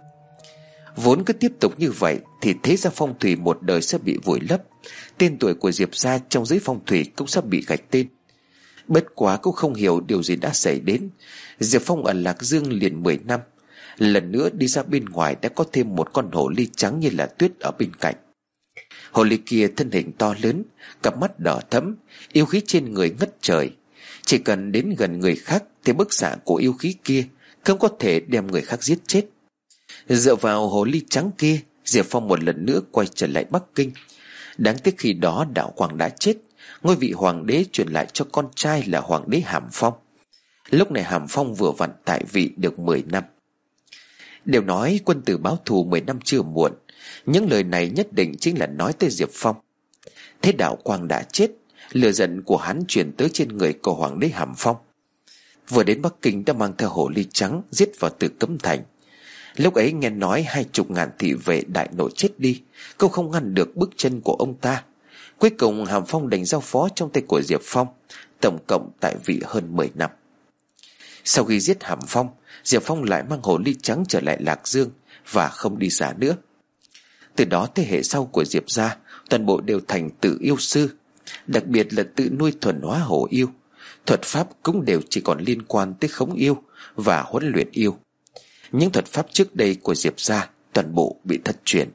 Vốn cứ tiếp tục như vậy thì thế gia phong thủy một đời sẽ bị vùi lấp, tên tuổi của Diệp gia trong giới phong thủy cũng sắp bị gạch tên. Bất quá cũng không hiểu điều gì đã xảy đến, Diệp Phong ở Lạc Dương liền mười năm, lần nữa đi ra bên ngoài đã có thêm một con hồ ly trắng như là tuyết ở bên cạnh. Hồ ly kia thân hình to lớn, cặp mắt đỏ thẫm, yêu khí trên người ngất trời. Chỉ cần đến gần người khác thì bức xạ của yêu khí kia không có thể đem người khác giết chết. Dựa vào hồ ly trắng kia, Diệp Phong một lần nữa quay trở lại Bắc Kinh. Đáng tiếc khi đó Đạo Quang đã chết, ngôi vị hoàng đế truyền lại cho con trai là Hoàng đế Hàm Phong. Lúc này Hàm Phong vừa vặn tại vị được mười năm. Đều nói quân tử báo thù mười năm chưa muộn, những lời này nhất định chính là nói tới Diệp Phong. Thế Đạo Quang đã chết, lửa giận của hắn truyền tới trên người của Hoàng đế Hàm Phong. Vừa đến Bắc Kinh đã mang theo hồ ly trắng giết vào Tử Cấm Thành. Lúc ấy nghe nói hai chục ngàn thị vệ đại nội chết đi, cũng không ngăn được bước chân của ông ta. Cuối cùng Hàm Phong đành giao phó trong tay của Diệp Phong, tổng cộng tại vị hơn mười năm. Sau khi giết Hàm Phong, Diệp Phong lại mang hồ ly trắng trở lại Lạc Dương và không đi xa nữa. Từ đó thế hệ sau của Diệp gia toàn bộ đều thành tự yêu sư, đặc biệt là tự nuôi thuần hóa hổ yêu. Thuật pháp cũng đều chỉ còn liên quan tới khống yêu và huấn luyện yêu. Những thuật pháp trước đây của Diệp gia toàn bộ bị thất truyền.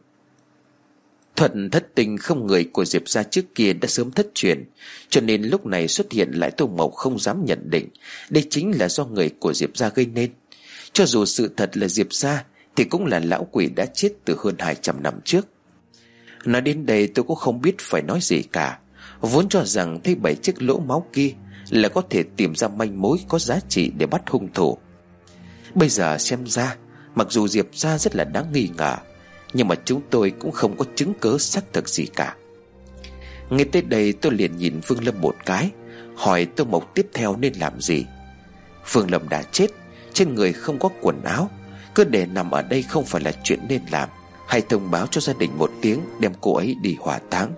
Thuật thất tình không người của Diệp gia trước kia đã sớm thất truyền, cho nên lúc này xuất hiện lại Tô Mộc không dám nhận định đây chính là do người của Diệp gia gây nên. Cho dù sự thật là Diệp gia thì cũng là lão quỷ đã chết từ hơn hai trăm năm trước. Nói đến đây tôi cũng không biết phải nói gì cả, vốn cho rằng thấy bảy chiếc lỗ máu kia là có thể tìm ra manh mối có giá trị để bắt hung thủ. Bây giờ xem ra, mặc dù Diệp gia rất là đáng nghi ngờ, nhưng mà chúng tôi cũng không có chứng cớ xác thực gì cả. Ngay tới đây tôi liền nhìn Vương Lâm một cái, hỏi Tô Mộc tiếp theo nên làm gì. Vương Lâm đã chết, trên người không có quần áo, cứ để nằm ở đây không phải là chuyện nên làm. Hãy thông báo cho gia đình một tiếng, đem cô ấy đi hỏa táng.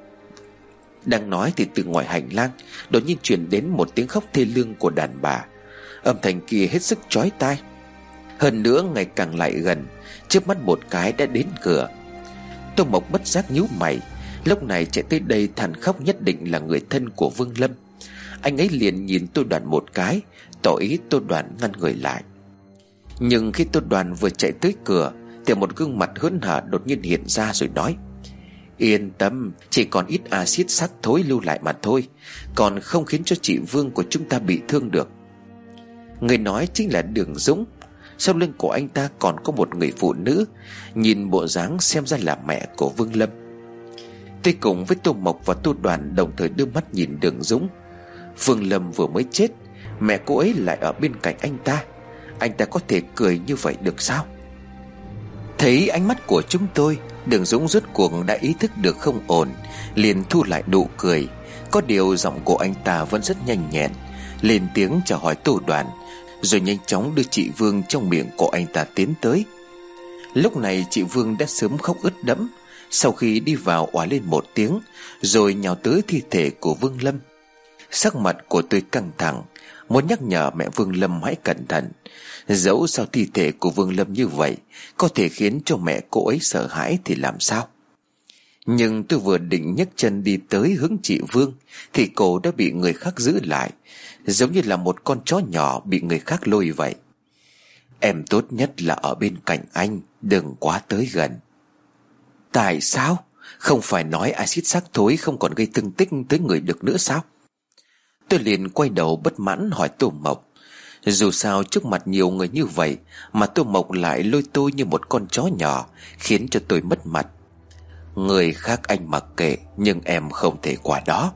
Đang nói thì từ ngoài hành lang đột nhiên truyền đến một tiếng khóc thê lương của đàn bà. Âm thanh kia hết sức chói tai, hơn nữa ngày càng lại gần, chớp mắt một cái đã đến cửa. Tô Mộc bất giác nhíu mày, lúc này chạy tới đây than khóc nhất định là người thân của Vương Lâm. Anh ấy liền nhìn Tô Đoàn một cái, tỏ ý Tô Đoàn ngăn người lại. Nhưng khi Tô Đoàn vừa chạy tới cửa thì một gương mặt hớn hở đột nhiên hiện ra rồi nói: Yên tâm, chỉ còn ít axit xác thối lưu lại mà thôi, còn không khiến cho chị Vương của chúng ta bị thương được. Người nói chính là Đường Dũng. Sau lưng của anh ta còn có một người phụ nữ, nhìn bộ dáng xem ra là mẹ của Vương Lâm. Tôi cùng với Tô Mộc và Tô Đoàn đồng thời đưa mắt nhìn Đường Dũng. Vương Lâm vừa mới chết, mẹ cô ấy lại ở bên cạnh anh ta, anh ta có thể cười như vậy được sao? Thấy ánh mắt của chúng tôi, Đường Dũng rốt cuộc đã ý thức được không ổn, liền thu lại nụ cười. Có điều giọng của anh ta vẫn rất nhanh nhẹn, lên tiếng chào hỏi Tô Đoàn, rồi nhanh chóng đưa chị Vương trong miệng của anh ta tiến tới. Lúc này chị Vương đã sớm khóc ướt đẫm, sau khi đi vào oá lên một tiếng, rồi nhào tới thi thể của Vương Lâm. Sắc mặt của tôi căng thẳng, muốn nhắc nhở mẹ Vương Lâm hãy cẩn thận. Dẫu sao thi thể của Vương Lâm như vậy có thể khiến cho mẹ cô ấy sợ hãi thì làm sao? Nhưng tôi vừa định nhấc chân đi tới hướng chị Vương thì cô đã bị người khác giữ lại, giống như là một con chó nhỏ bị người khác lôi vậy. Em tốt nhất là ở bên cạnh anh, đừng quá tới gần. Tại sao? Không phải nói axit xác thối không còn gây thương tích tới người được nữa sao? Tôi liền quay đầu bất mãn hỏi Tô Mộc. Dù sao trước mặt nhiều người như vậy mà Tô Mộc lại lôi tôi như một con chó nhỏ, khiến cho tôi mất mặt. Người khác anh mặc kệ, nhưng em không thể qua đó.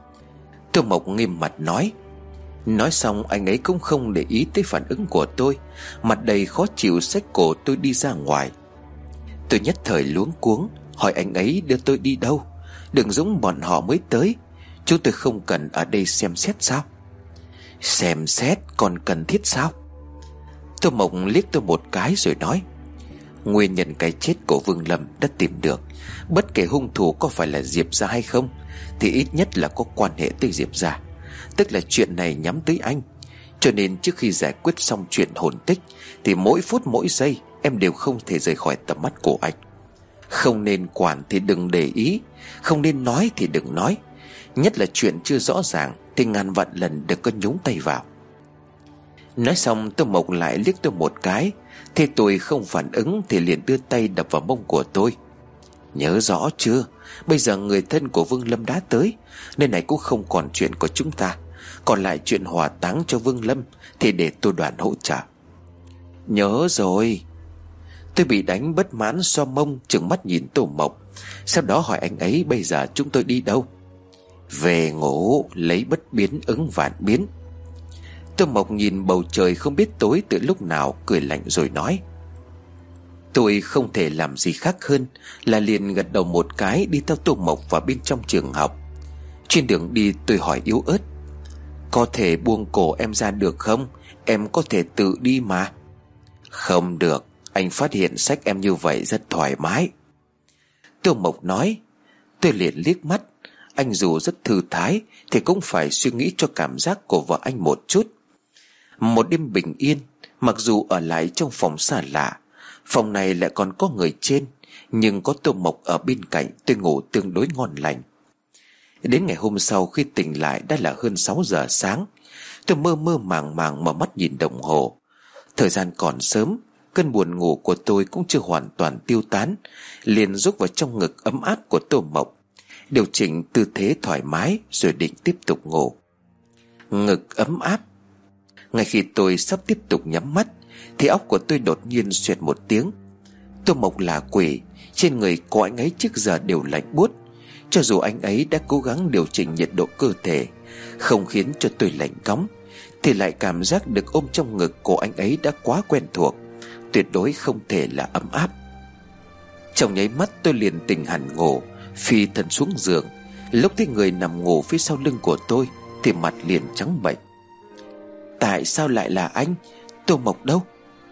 Tô Mộc nghiêm mặt nói. Nói xong anh ấy cũng không để ý tới phản ứng của tôi, mặt đầy khó chịu xách cổ tôi đi ra ngoài. Tôi nhất thời luống cuống hỏi anh ấy đưa tôi đi đâu. Đường Dũng bọn họ mới tới, chúng tôi không cần ở đây xem xét sao? Xem xét còn cần thiết sao? Tô Mộc liếc tôi một cái rồi nói: Nguyên nhân cái chết của Vương Lâm đã tìm được. Bất kể hung thủ có phải là Diệp gia hay không thì ít nhất là có quan hệ tới Diệp gia, tức là chuyện này nhắm tới anh. Cho nên trước khi giải quyết xong chuyện hồn tích thì mỗi phút mỗi giây em đều không thể rời khỏi tầm mắt của anh. Không nên quản thì đừng để ý, không nên nói thì đừng nói. Nhất là chuyện chưa rõ ràng thì ngàn vạn lần đừng có nhúng tay vào. Nói xong Tô Mộc lại liếc tôi một cái. Thế tôi không phản ứng thì liền đưa tay đập vào mông của tôi. Nhớ rõ chưa, bây giờ người thân của Vương Lâm đã tới, nên này cũng không còn chuyện của chúng ta. Còn lại chuyện hỏa táng cho Vương Lâm thì để tôi đoàn hỗ trợ. Nhớ rồi. Tôi bị đánh bất mãn xoa mông, trừng mắt nhìn Tô Mộc. Sau đó hỏi anh ấy bây giờ chúng tôi đi đâu. Về ngủ, lấy bất biến ứng vạn biến. Tô Mộc nhìn bầu trời không biết tối từ lúc nào, cười lạnh rồi nói. Tôi không thể làm gì khác hơn là liền gật đầu một cái, đi theo Tô Mộc vào bên trong trường học. Trên đường đi tôi hỏi yếu ớt, có thể buông cổ em ra được không? Em có thể tự đi mà. Không được, anh phát hiện sách em như vậy rất thoải mái. Tô Mộc nói. Tôi liền liếc mắt. Anh dù rất thư thái thì cũng phải suy nghĩ cho cảm giác của vợ anh một chút. Một đêm bình yên, mặc dù ở lại trong phòng xa lạ, phòng này lại còn có người trên, nhưng có Tô Mộc ở bên cạnh, tôi ngủ tương đối ngon lành. Đến ngày hôm sau khi tỉnh lại đã là hơn sáu giờ sáng. Tôi mơ mơ màng màng mở mắt nhìn đồng hồ. Thời gian còn sớm, cơn buồn ngủ của tôi cũng chưa hoàn toàn tiêu tán, liền rúc vào trong ngực ấm áp của Tô Mộc, điều chỉnh tư thế thoải mái rồi định tiếp tục ngủ. Ngực ấm áp. Ngay khi tôi sắp tiếp tục nhắm mắt thì óc của tôi đột nhiên xoẹt một tiếng. Tô Mộc là quỷ, trên người của anh ấy trước giờ đều lạnh buốt. Cho dù anh ấy đã cố gắng điều chỉnh nhiệt độ cơ thể không khiến cho tôi lạnh cóng, thì lại cảm giác được ôm trong ngực của anh ấy đã quá quen thuộc, tuyệt đối không thể là ấm áp. Trong nháy mắt tôi liền tỉnh hẳn ngủ, phi thân xuống giường. Lúc thấy người nằm ngủ phía sau lưng của tôi thì mặt liền trắng bệch. Tại sao lại là anh? Tô Mộc đâu?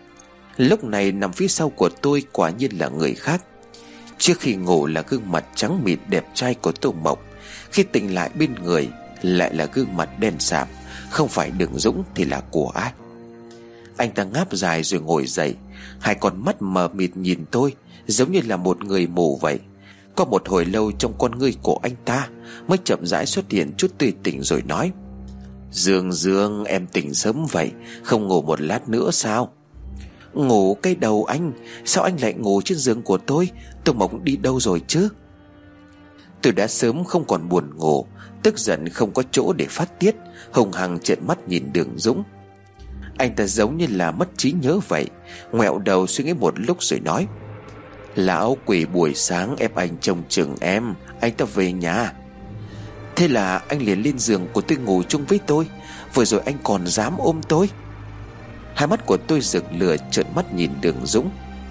Lúc này nằm phía sau của tôi quả nhiên là người khác. Trước khi ngủ là gương mặt trắng mịn đẹp trai của Tô Mộc, khi tỉnh lại bên người lại là gương mặt đen sạm. Không phải Đường Dũng thì là của ai? Anh ta ngáp dài rồi ngồi dậy, hai con mắt mờ mịt nhìn tôi, giống như là một người mù vậy. Có một hồi lâu trong con ngươi của anh ta mới chậm rãi xuất hiện chút tươi tỉnh rồi nói: Dương Dương, em tỉnh sớm vậy, không ngủ một lát nữa sao? Ngủ cái đầu anh, sao anh lại ngủ trên giường của tôi? Tô Mộc đi đâu rồi chứ? Tôi đã sớm không còn buồn ngủ, tức giận không có chỗ để phát tiết, hùng hăng trợn mắt nhìn Đường Dũng. Anh ta giống như là mất trí nhớ vậy, ngoẹo đầu suy nghĩ một lúc rồi nói: Lão quỷ buổi sáng ép anh trông chừng em, anh ta về nhà. Thế là anh liền lên giường của tôi ngủ chung với tôi. Vừa rồi anh còn dám ôm tôi. Hai mắt của tôi rực lửa, trợn mắt nhìn Đường Dũng.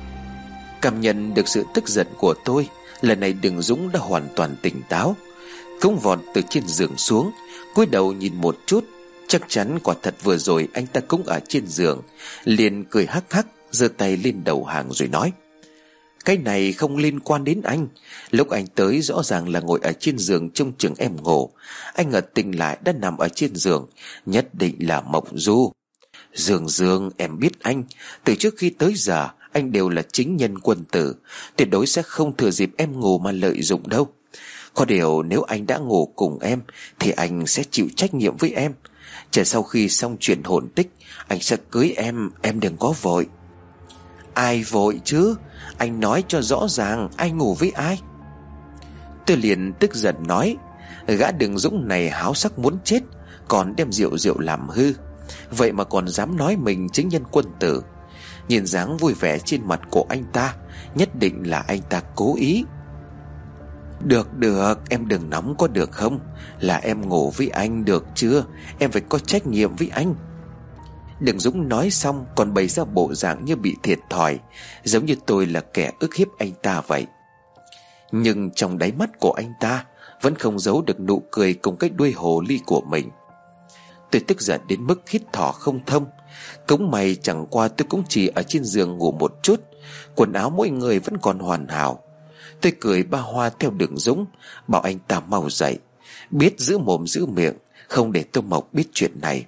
Cảm nhận được sự tức giận của tôi, lần này Đường Dũng đã hoàn toàn tỉnh táo. Cũng vọt từ trên giường xuống, cúi đầu nhìn một chút. Chắc chắn quả thật vừa rồi anh ta cũng ở trên giường. Liền cười hắc hắc, giơ tay lên đầu hàng rồi nói: Cái này không liên quan đến anh. Lúc anh tới rõ ràng là ngồi ở trên giường trông chừng em ngủ. Anh ngờ tỉnh lại đã nằm ở trên giường, nhất định là Mộc Du. Dương Dương, em biết anh, từ trước khi tới giờ anh đều là chính nhân quân tử, tuyệt đối sẽ không thừa dịp em ngủ mà lợi dụng đâu. Có điều nếu anh đã ngủ cùng em thì anh sẽ chịu trách nhiệm với em. Chờ sau khi xong chuyện hồn tích, anh sẽ cưới em, em đừng có vội. Ai vội chứ? Anh nói cho rõ ràng, ai ngủ với ai? Tôi liền tức giận nói: Gã Đường Dũng này háo sắc muốn chết, còn đem rượu rượu làm hư. Vậy mà còn dám nói mình chính nhân quân tử. Nhìn dáng vui vẻ trên mặt của anh ta, nhất định là anh ta cố ý. Được được, em đừng nóng có được không? Là em ngủ với anh được chưa? Em phải có trách nhiệm với anh. Đường Dũng nói xong còn bày ra bộ dạng như bị thiệt thòi, giống như tôi là kẻ ức hiếp anh ta vậy. Nhưng trong đáy mắt của anh ta vẫn không giấu được nụ cười cùng cái đuôi hồ ly của mình. Tôi tức giận đến mức hít thở không thông. Cống mày chẳng qua tôi cũng chỉ ở trên giường ngủ một chút, Quần áo mỗi người vẫn còn hoàn hảo. Tôi cười ba hoa theo Đường Dũng, bảo anh ta mau dậy, biết giữ mồm giữ miệng, không để Tô Mộc biết chuyện này.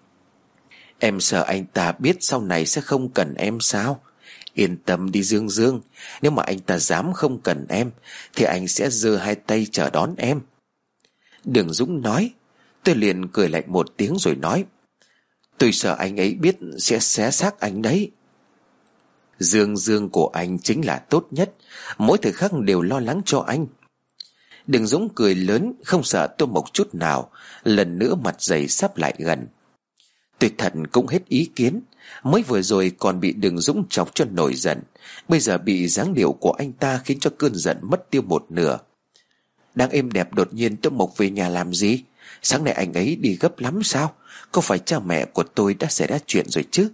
Em sợ anh ta biết sau này sẽ không cần em sao? Yên tâm đi Dương Dương, nếu mà anh ta dám không cần em thì anh sẽ giơ hai tay chờ đón em. Đường Dũng nói. Tôi liền cười lạnh một tiếng rồi nói: Tôi sợ anh ấy biết sẽ xé xác anh đấy. Dương Dương của anh chính là tốt nhất, mỗi thời khắc đều lo lắng cho anh. Đường Dũng cười lớn, không sợ Tô Mộc chút nào, lần nữa mặt dày sắp lại gần. Tôi thật cũng hết ý kiến, mới vừa rồi còn bị Đường Dũng chọc cho nổi giận, bây giờ bị dáng điệu của anh ta khiến cho cơn giận mất tiêu một nửa. Đang êm đẹp đột nhiên Tô Mộc về nhà làm gì? Sáng nay anh ấy đi gấp lắm sao? Có phải cha mẹ của tôi đã xảy ra chuyện rồi chứ?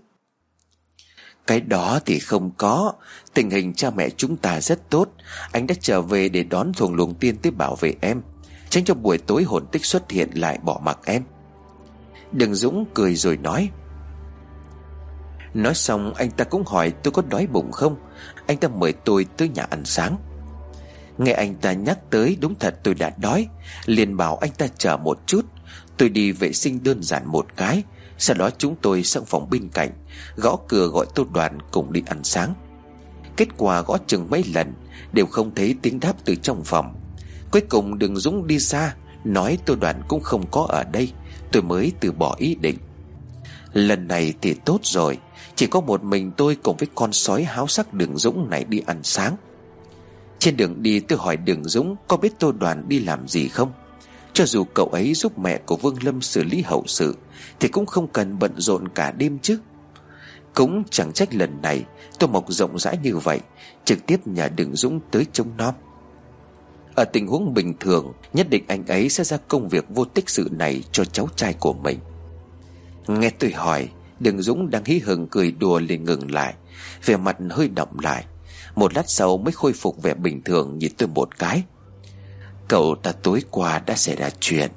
Cái đó thì không có. Tình hình cha mẹ chúng ta rất tốt. Anh đã trở về để đón thuồng luồng tiên tới bảo vệ em, tránh cho buổi tối hồn tích xuất hiện lại bỏ mặc em. Đường Dũng cười rồi nói. Nói xong anh ta cũng hỏi tôi có đói bụng không. Anh ta mời tôi tới nhà ăn sáng. Nghe anh ta nhắc tới, đúng thật tôi đã đói, liền bảo anh ta chờ một chút. Tôi đi vệ sinh đơn giản một cái, sau đó chúng tôi sang phòng bên cạnh, gõ cửa gọi Tô Đoàn cùng đi ăn sáng. Kết quả gõ chừng mấy lần đều không thấy tiếng đáp từ trong phòng. Cuối cùng Đường Dũng đi xa, nói Tô Đoàn cũng không có ở đây. Tôi mới từ bỏ ý định. Lần này thì tốt rồi, chỉ có một mình tôi cùng với con sói háo sắc Đường Dũng này đi ăn sáng. Trên đường đi tôi hỏi Đường Dũng có biết Tô Đoàn đi làm gì không. Cho dù cậu ấy giúp mẹ của Vương Lâm xử lý hậu sự thì cũng không cần bận rộn cả đêm chứ. Cũng chẳng trách lần này Tô Mộc rộng rãi như vậy, trực tiếp nhà Đường Dũng tới trông nom. Ở tình huống bình thường, nhất định anh ấy sẽ ra công việc vô tích sự này cho cháu trai của mình. Nghe tôi hỏi, Đường Dũng đang hí hửng cười đùa liền ngừng lại, vẻ mặt hơi đọng lại. Một lát sau mới khôi phục vẻ bình thường, nhìn tôi một cái. Cậu ta tối qua đã xảy ra chuyện.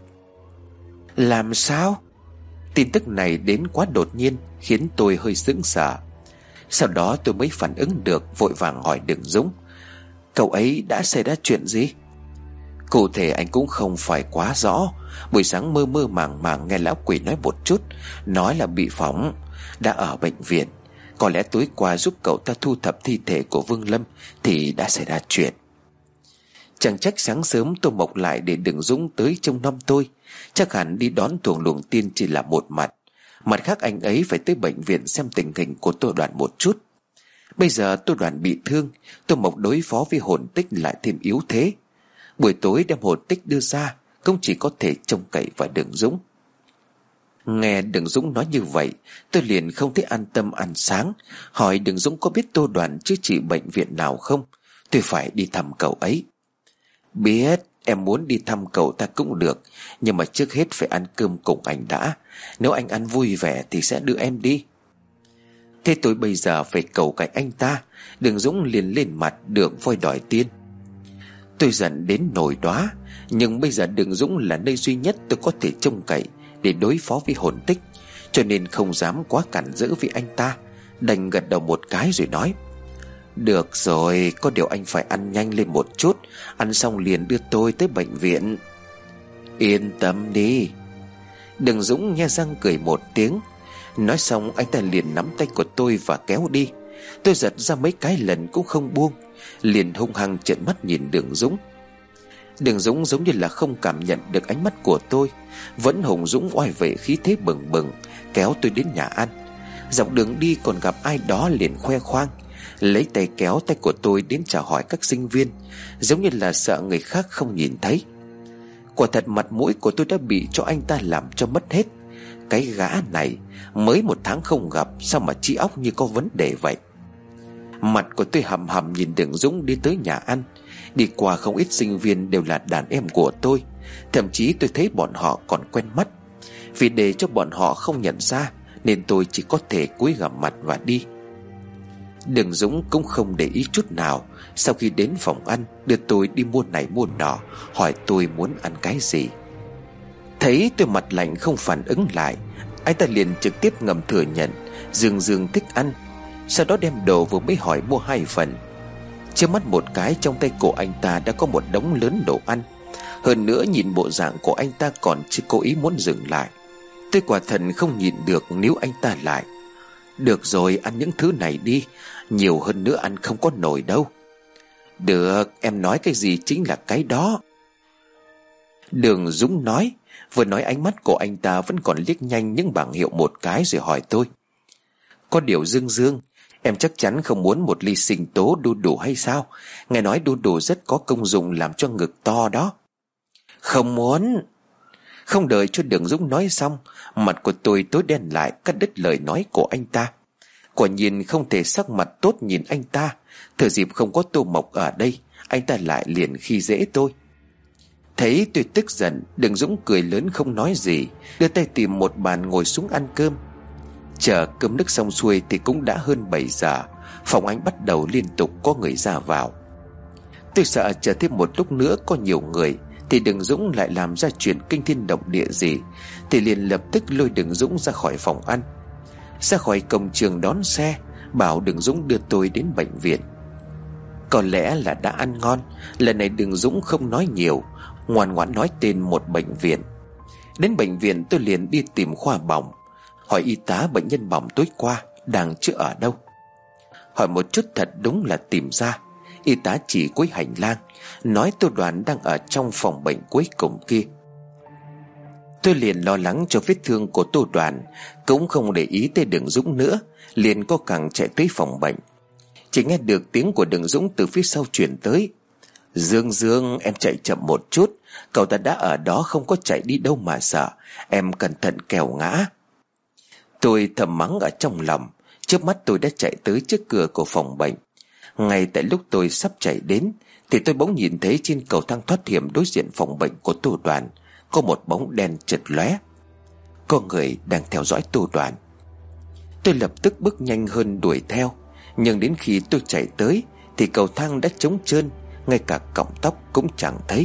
Làm sao? Tin tức này đến quá đột nhiên, khiến tôi hơi sững sờ. Sau đó tôi mới phản ứng được, vội vàng hỏi Đường Dũng, cậu ấy đã xảy ra chuyện gì? Cụ thể anh cũng không phải quá rõ. Buổi sáng mơ mơ màng màng nghe lão quỷ nói một chút, nói là bị phỏng, đã ở bệnh viện. Có lẽ tối qua giúp cậu ta thu thập thi thể của Vương Lâm thì đã xảy ra chuyện. Chẳng trách sáng sớm Tô Mộc lại để Đường Dũng tới trông nom tôi. Chắc hẳn đi đón thuồng luồng tiên chỉ là một mặt, mặt khác anh ấy phải tới bệnh viện xem tình hình của Tô Đoàn một chút. Bây giờ Tô Đoàn bị thương, Tô Mộc đối phó với hồn tích lại thêm yếu thế. Buổi tối đem hồn tích đưa ra cũng chỉ có thể trông cậy vào Đường Dũng. Nghe Đường Dũng nói như vậy, tôi liền không thấy an tâm ăn sáng, hỏi Đường Dũng có biết Tô Đoàn chữa trị bệnh viện nào không. Tôi phải đi thăm cậu ấy. Biết, em muốn đi thăm cậu ta cũng được, nhưng mà trước hết phải ăn cơm cùng anh đã. Nếu anh ăn vui vẻ thì sẽ đưa em đi. Thế tôi bây giờ phải cầu cạnh anh ta. Đường Dũng liền lên mặt đường voi đòi tiên. Tôi giận đến nổi đóa, nhưng bây giờ Đường Dũng là nơi duy nhất tôi có thể trông cậy để đối phó với hồn tích, cho nên không dám quá cản rỡ với anh ta, đành gật đầu một cái rồi nói, được rồi, có điều anh phải ăn nhanh lên một chút, ăn xong liền đưa tôi tới bệnh viện. Yên tâm đi. Đường Dũng nhe răng cười một tiếng. Nói xong anh ta liền nắm tay của tôi và kéo đi. Tôi giật ra mấy cái lần cũng không buông, liền hung hăng trợn mắt nhìn Đường Dũng. Đường Dũng giống như là không cảm nhận được ánh mắt của tôi, vẫn hùng dũng oai vệ khí thế bừng bừng, kéo tôi đến nhà ăn. Dọc đường đi còn gặp ai đó liền khoe khoang, lấy tay kéo tay của tôi đến chào hỏi các sinh viên, giống như là sợ người khác không nhìn thấy. Quả thật mặt mũi của tôi đã bị cho anh ta làm cho mất hết. Cái gã này mới một tháng không gặp, sao mà trí óc như có vấn đề vậy. Mặt của tôi hầm hầm nhìn Đường Dũng đi tới nhà ăn. Đi qua không ít sinh viên đều là đàn em của tôi, thậm chí tôi thấy bọn họ còn quen mắt. Vì để cho bọn họ không nhận ra nên tôi chỉ có thể cúi gằm mặt và đi. Đường Dũng cũng không để ý chút nào. Sau khi đến phòng ăn, đưa tôi đi mua này mua nọ, hỏi tôi muốn ăn cái gì. Thấy tôi mặt lạnh không phản ứng lại, anh ta liền trực tiếp ngầm thừa nhận Dương Dương thích ăn. Sau đó đem đồ vừa mới hỏi mua hai phần. Trước mắt một cái, trong tay của anh ta đã có một đống lớn đồ ăn. Hơn nữa nhìn bộ dạng của anh ta còn chưa cố ý muốn dừng lại. Tôi quả thật không nhịn được níu anh ta lại. Được rồi, ăn những thứ này đi, nhiều hơn nữa ăn không có nổi đâu. Được, em nói cái gì chính là cái đó. Đường Dũng nói. Vừa nói ánh mắt của anh ta vẫn còn liếc nhanh những bảng hiệu một cái rồi hỏi tôi: Có điều Dương Dương, em chắc chắn không muốn một ly sinh tố đu đủ hay sao? Nghe nói đu đủ rất có công dụng làm cho ngực to đó. Không muốn. Không đợi cho Đường Dũng nói xong, mặt của tôi tối đen lại, cắt đứt lời nói của anh ta. Quả nhiên không thể sắc mặt tốt nhìn anh ta. Thừa dịp không có Tô Mộc ở đây, anh ta lại liền khi dễ tôi. Thấy tôi tức giận, Đường Dũng cười lớn không nói gì, đưa tay tìm một bàn ngồi xuống ăn cơm. Chờ cơm nước xong xuôi thì cũng đã hơn bảy giờ. Phòng anh bắt đầu liên tục có người ra vào. Tôi sợ chờ thêm một lúc nữa có nhiều người thì Đường Dũng lại làm ra chuyện kinh thiên động địa gì, thì liền lập tức lôi Đường Dũng ra khỏi phòng ăn, ra khỏi cổng trường đón xe, bảo Đường Dũng đưa tôi đến bệnh viện. Có lẽ là đã ăn ngon, lần này Đường Dũng không nói nhiều, ngoan ngoãn nói tên một bệnh viện. Đến bệnh viện tôi liền đi tìm khoa bỏng, hỏi y tá bệnh nhân bỏng tối qua đang chữa ở đâu. Hỏi một chút thật đúng là tìm ra. Y tá chỉ cuối hành lang, nói Tô Đoàn đang ở trong phòng bệnh cuối cùng kia. Tôi liền lo lắng cho vết thương của Tô Đoàn, cũng không để ý tới Đường Dũng nữa, liền co cẳng chạy tới phòng bệnh. Chỉ nghe được tiếng của Đường Dũng từ phía sau truyền tới: Dương Dương, em chạy chậm một chút, cậu ta đã ở đó, không có chạy đi đâu mà sợ, em cẩn thận kẻo ngã. Tôi thầm mắng ở trong lòng. Trước mắt tôi đã chạy tới trước cửa của phòng bệnh. Ngay tại lúc tôi sắp chạy đến thì tôi bỗng nhìn thấy trên cầu thang thoát hiểm đối diện phòng bệnh của Tô Đoàn có một bóng đen chật lóe. Có người đang theo dõi Tô Đoàn. Tôi lập tức bước nhanh hơn đuổi theo, nhưng đến khi tôi chạy tới thì cầu thang đã trống trơn, ngay cả cọng tóc cũng chẳng thấy.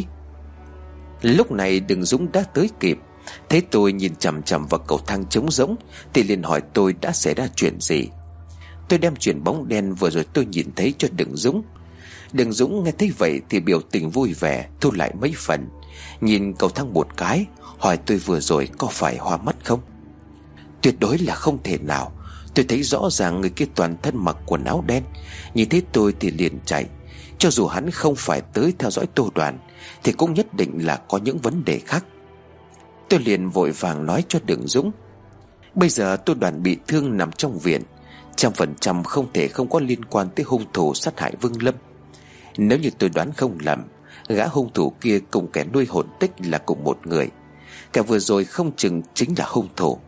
Lúc này Đường Dũng đã tới kịp, thấy tôi nhìn chằm chằm vào cầu thang trống rỗng thì liền hỏi tôi đã xảy ra chuyện gì. Tôi đem chuyện bóng đen vừa rồi tôi nhìn thấy cho Đường Dũng. Đường Dũng nghe thấy vậy thì biểu tình vui vẻ thu lại mấy phần, nhìn cầu thang một cái, hỏi tôi vừa rồi có phải hoa mắt không. Tuyệt đối là không thể nào. Tôi thấy rõ ràng người kia toàn thân mặc quần áo đen, nhìn thấy tôi thì liền chạy. Cho dù hắn không phải tới theo dõi Tô Đoàn thì cũng nhất định là có những vấn đề khác. Tôi liền vội vàng nói cho Đường Dũng: Bây giờ Tô Đoàn bị thương nằm trong viện, trăm phần trăm không thể không có liên quan tới hung thủ sát hại Vương Lâm. Nếu như tôi đoán không lầm, gã hung thủ kia cùng kẻ nuôi hồn tích là cùng một người. Kẻ vừa rồi không chừng chính là hung thủ.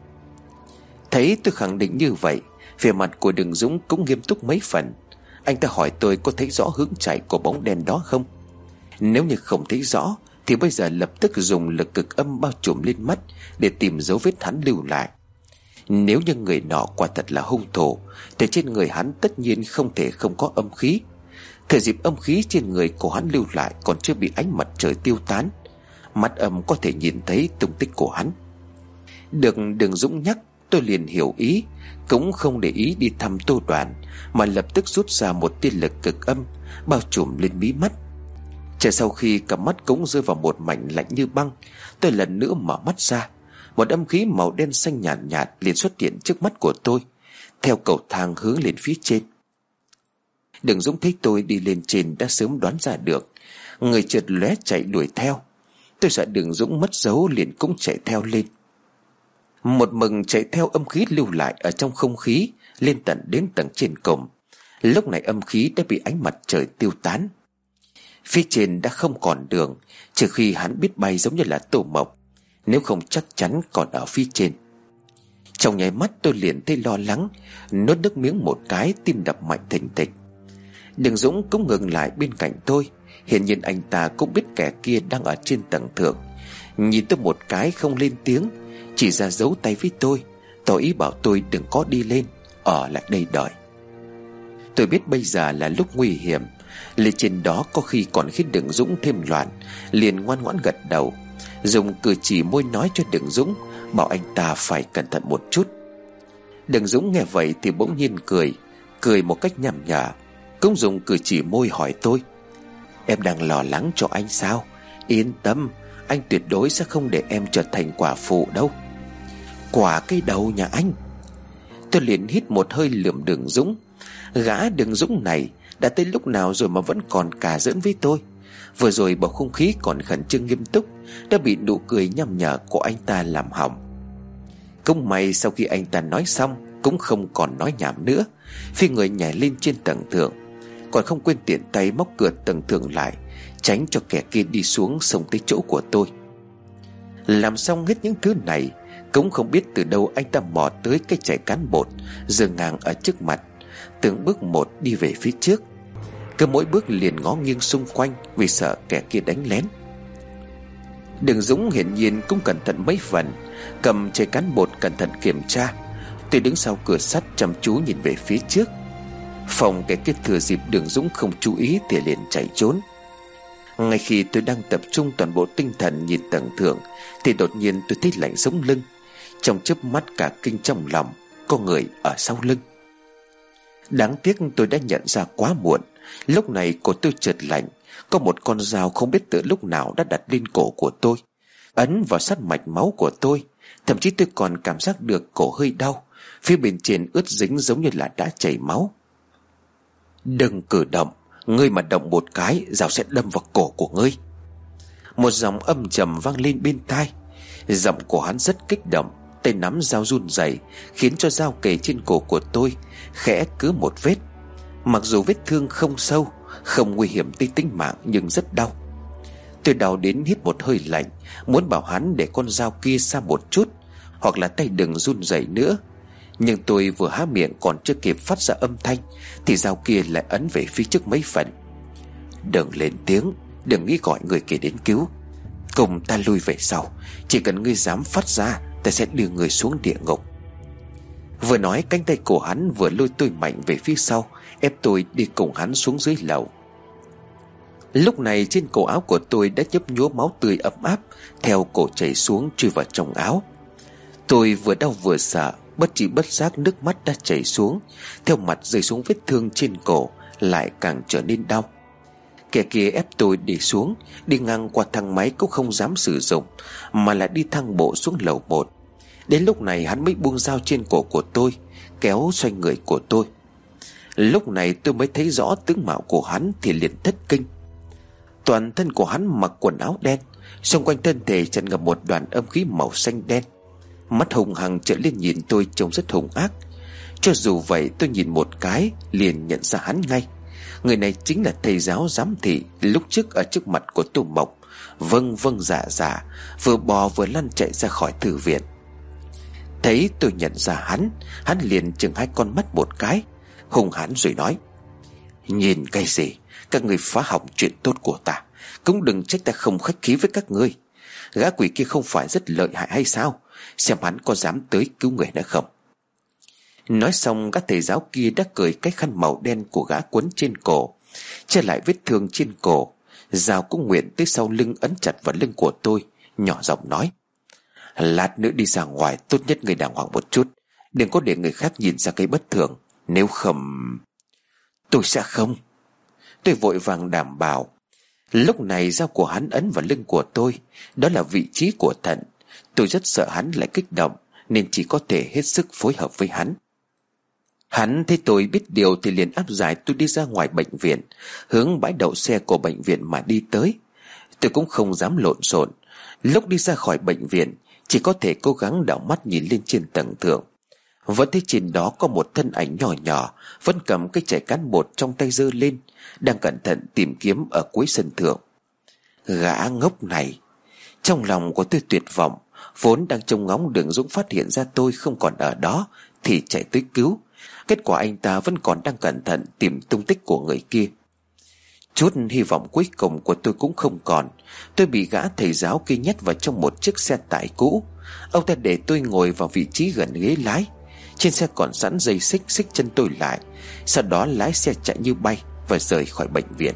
Thấy tôi khẳng định như vậy, vẻ mặt của Đường Dũng cũng nghiêm túc mấy phần. Anh ta hỏi tôi có thấy rõ hướng chạy của bóng đen đó không. Nếu như không thấy rõ thì bây giờ lập tức dùng lực cực âm bao trùm lên mắt để tìm dấu vết hắn lưu lại. Nếu như người nọ quả thật là hung thủ thì trên người hắn tất nhiên không thể không có âm khí. Thời dịp âm khí trên người của hắn lưu lại còn chưa bị ánh mặt trời tiêu tán, mắt âm có thể nhìn thấy tung tích của hắn. Được Đường Dũng nhắc, tôi liền hiểu ý, cũng không để ý đi thăm Tô Đoàn, mà lập tức rút ra một tia lực cực âm bao trùm lên mí mắt. Chờ sau khi cặp mắt cũng rơi vào một mảnh lạnh như băng, tôi lần nữa mở mắt ra. Một âm khí màu đen xanh nhạt nhạt liền xuất hiện trước mắt của tôi, theo cầu thang hướng lên phía trên. Đường Dũng thấy tôi đi lên trên đã sớm đoán ra được, người chợt lóe chạy đuổi theo. Tôi sợ Đường Dũng mất dấu liền cũng chạy theo lên. Một mừng chạy theo âm khí lưu lại ở trong không khí lên tận đến tầng trên cùng. Lúc này âm khí đã bị ánh mặt trời tiêu tán. Phía trên đã không còn đường, trừ khi hắn biết bay giống như là Tô Mộc, nếu không chắc chắn còn ở phía trên. Trong nháy mắt tôi liền thấy lo lắng, nuốt nước miếng một cái, tim đập mạnh thình thịch. Đường Dũng cũng ngừng lại bên cạnh tôi. Hiển nhiên anh ta cũng biết kẻ kia đang ở trên tầng thượng. Nhìn tôi một cái không lên tiếng, chỉ ra giấu tay với tôi, tỏ ý bảo tôi đừng có đi lên, ở lại đây đợi. Tôi biết bây giờ là lúc nguy hiểm, lên trên đó có khi còn khiến Đường Dũng thêm loạn, liền ngoan ngoãn gật đầu, dùng cử chỉ môi nói cho Đường Dũng, bảo anh ta phải cẩn thận một chút. Đường Dũng nghe vậy thì bỗng nhiên cười, cười một cách nhằm nhở, cũng dùng cử chỉ môi hỏi tôi: "Em đang lo lắng cho anh sao? Yên tâm, anh tuyệt đối sẽ không để em trở thành quả phụ đâu." "Quả cái đầu nhà anh!" Tôi liền hít một hơi lườm Đường Dũng. Gã Đường Dũng này đã tới lúc nào rồi mà vẫn còn cà giỡn với tôi. Vừa rồi bầu không khí còn khẩn trương nghiêm túc đã bị nụ cười nham nhở của anh ta làm hỏng. Cũng may sau khi anh ta nói xong cũng không còn nói nhảm nữa, phi người nhảy lên trên tầng thượng, còn không quên tiện tay móc cửa tầng thượng lại, tránh cho kẻ kia đi xuống xông tới chỗ của tôi. Làm xong hết những thứ này, cũng không biết từ đâu anh ta mò tới cái chày cán bột dừng ngang ở trước mặt, từng bước một đi về phía trước. Cứ mỗi bước liền ngó nghiêng xung quanh vì sợ kẻ kia đánh lén. Đường Dũng hiển nhiên cũng cẩn thận mấy phần, cầm chày cán bột cẩn thận kiểm tra. Tôi đứng sau cửa sắt chăm chú nhìn về phía trước, phòng kẻ kia thừa dịp Đường Dũng không chú ý thì liền chạy trốn. Ngay khi tôi đang tập trung toàn bộ tinh thần nhìn tầng thượng thì đột nhiên tôi thấy lạnh sống lưng. Trong chớp mắt cả kinh trong lòng, có người ở sau lưng. Đáng tiếc tôi đã nhận ra quá muộn. Lúc này cổ tôi chợt lạnh, có một con dao không biết từ lúc nào đã đặt lên cổ của tôi, ấn vào sát mạch máu của tôi. Thậm chí tôi còn cảm giác được cổ hơi đau, phía bên trên ướt dính giống như là đã chảy máu. "Đừng cử động, ngươi mà động một cái, dao sẽ đâm vào cổ của ngươi." Một giọng âm trầm vang lên bên tai. Giọng của hắn rất kích động, tay nắm dao run rẩy, khiến cho dao kề trên cổ của tôi khẽ cứ một vết. Mặc dù vết thương không sâu, không nguy hiểm tới tính mạng, nhưng rất đau. Tôi đau đến hít một hơi lạnh, muốn bảo hắn để con dao kia xa một chút, hoặc là tay đừng run rẩy nữa. Nhưng tôi vừa há miệng còn chưa kịp phát ra âm thanh thì dao kia lại ấn về phía trước mấy phần. "Đừng lên tiếng, đừng nghĩ gọi người kia đến cứu. Cùng ta lui về sau, chỉ cần ngươi dám phát ra, ta sẽ đưa người xuống địa ngục." Vừa nói, cánh tay của hắn vừa lôi tôi mạnh về phía sau, ép tôi đi cùng hắn xuống dưới lầu. Lúc này trên cổ áo của tôi đã nhấp nhúa máu tươi ấm áp theo cổ chảy xuống chui vào trong áo. Tôi vừa đau vừa sợ, bất tri bất giác nước mắt đã chảy xuống, theo mặt rơi xuống vết thương trên cổ lại càng trở nên đau. Kẻ kia ép tôi đi xuống, đi ngang qua thang máy cũng không dám sử dụng, mà lại đi thang bộ xuống lầu một. Đến lúc này hắn mới buông dao trên cổ của tôi, kéo xoay người của tôi. Lúc này tôi mới thấy rõ tướng mạo của hắn thì liền thất kinh. Toàn thân của hắn mặc quần áo đen, xung quanh thân thể tràn ngập một đoàn âm khí màu xanh đen. Mắt hùng hằng trở lên nhìn tôi trông rất hung ác. Cho dù vậy tôi nhìn một cái liền nhận ra hắn ngay. Người này chính là thầy giáo giám thị lúc trước ở trước mặt của Tô Mộc. Vâng vâng dạ dạ, vừa bò vừa lăn chạy ra khỏi thư viện. Thấy tôi nhận ra hắn, hắn liền chừng hai con mắt một cái, hung hãn rồi nói: "Nhìn cái gì? Các người phá hỏng chuyện tốt của ta, cũng đừng trách ta không khách khí với các ngươi. Gã quỷ kia không phải rất lợi hại hay sao? Xem hắn có dám tới cứu người nữa không." Nói xong, gã thầy giáo kia đã cởi cái khăn màu đen của gã quấn trên cổ, che lại vết thương trên cổ. Dao cũng nguyện tới sau lưng ấn chặt vào lưng của tôi, nhỏ giọng nói: "Lát nữa đi ra ngoài tốt nhất người đàng hoàng một chút, đừng có để người khác nhìn ra cái bất thường, nếu không..." "Tôi sẽ không." Tôi vội vàng đảm bảo. Lúc này dao của hắn ấn vào lưng của tôi, đó là vị trí của thận. Tôi rất sợ hắn lại kích động, nên chỉ có thể hết sức phối hợp với hắn. Hắn thấy tôi biết điều thì liền áp giải tôi đi ra ngoài bệnh viện, hướng bãi đậu xe của bệnh viện mà đi tới. Tôi cũng không dám lộn xộn. Lúc đi ra khỏi bệnh viện, chỉ có thể cố gắng đảo mắt nhìn lên trên tầng thượng. Vẫn thấy trên đó có một thân ảnh nhỏ nhỏ, vẫn cầm cái chảy cán bột trong tay giơ lên, đang cẩn thận tìm kiếm ở cuối sân thượng. Gã ngốc này! Trong lòng của tôi tuyệt vọng. Vốn đang trông ngóng Đường Dũng phát hiện ra tôi không còn ở đó thì chạy tới cứu. Kết quả anh ta vẫn còn đang cẩn thận tìm tung tích của người kia. Chút hy vọng cuối cùng của tôi cũng không còn. Tôi bị gã thầy giáo kia nhét vào trong một chiếc xe tải cũ. Ông ta để tôi ngồi vào vị trí gần ghế lái. Trên xe còn sẵn dây xích xích chân tôi lại. Sau đó lái xe chạy như bay và rời khỏi bệnh viện.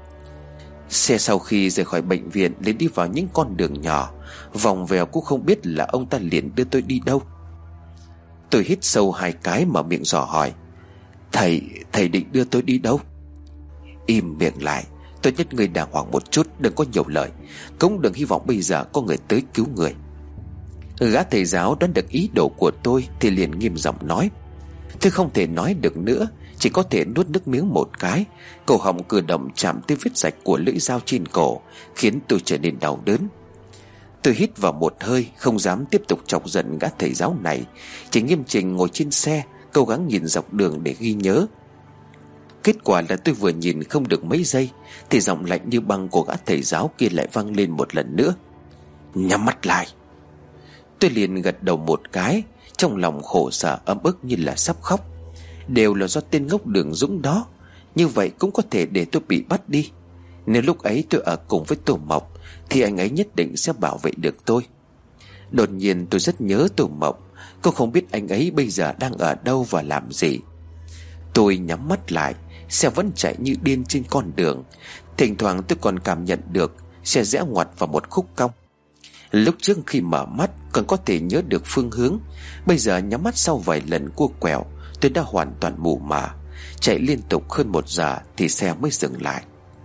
Xe sau khi rời khỏi bệnh viện liền đi vào những con đường nhỏ, vòng vèo cũng không biết là ông ta liền đưa tôi đi đâu. Tôi hít sâu hai cái mở miệng dò hỏi: Thầy, thầy định đưa tôi đi đâu? Im miệng lại. Tôi nhất người đàng hoàng một chút, đừng có nhiều lời. Cũng đừng hy vọng bây giờ có người tới cứu người. Gã thầy giáo đoán được ý đồ của tôi thì liền nghiêm giọng nói. Tôi không thể nói được nữa, chỉ có thể nuốt nước miếng một cái. Cổ họng cử động chạm tới vết rạch của lưỡi dao trên cổ, khiến tôi trở nên đau đớn. Tôi hít vào một hơi, không dám tiếp tục chọc giận gã thầy giáo này, chỉ nghiêm chỉnh ngồi trên xe, cố gắng nhìn dọc đường để ghi nhớ. Kết quả là tôi vừa nhìn không được mấy giây thì giọng lạnh như băng của gã thầy giáo kia lại vang lên một lần nữa. Nhắm mắt lại. Tôi liền gật đầu một cái, trong lòng khổ sở ấm ức như là sắp khóc. Đều là do tên ngốc Đường Dũng đó. Như vậy cũng có thể để tôi bị bắt đi. Nếu lúc ấy tôi ở cùng với Tô Mộc thì anh ấy nhất định sẽ bảo vệ được tôi. Đột nhiên tôi rất nhớ Tô Mộc. Cô không biết anh ấy bây giờ đang ở đâu và làm gì. Tôi nhắm mắt lại. Xe vẫn chạy như điên trên con đường. Thỉnh thoảng tôi còn cảm nhận được xe rẽ ngoặt vào một khúc cong. Lúc trước khi mở mắt còn có thể nhớ được phương hướng. Bây giờ nhắm mắt sau vài lần cua quẹo, tôi đã hoàn toàn mù mà. Chạy liên tục hơn một giờ thì xe mới dừng lại.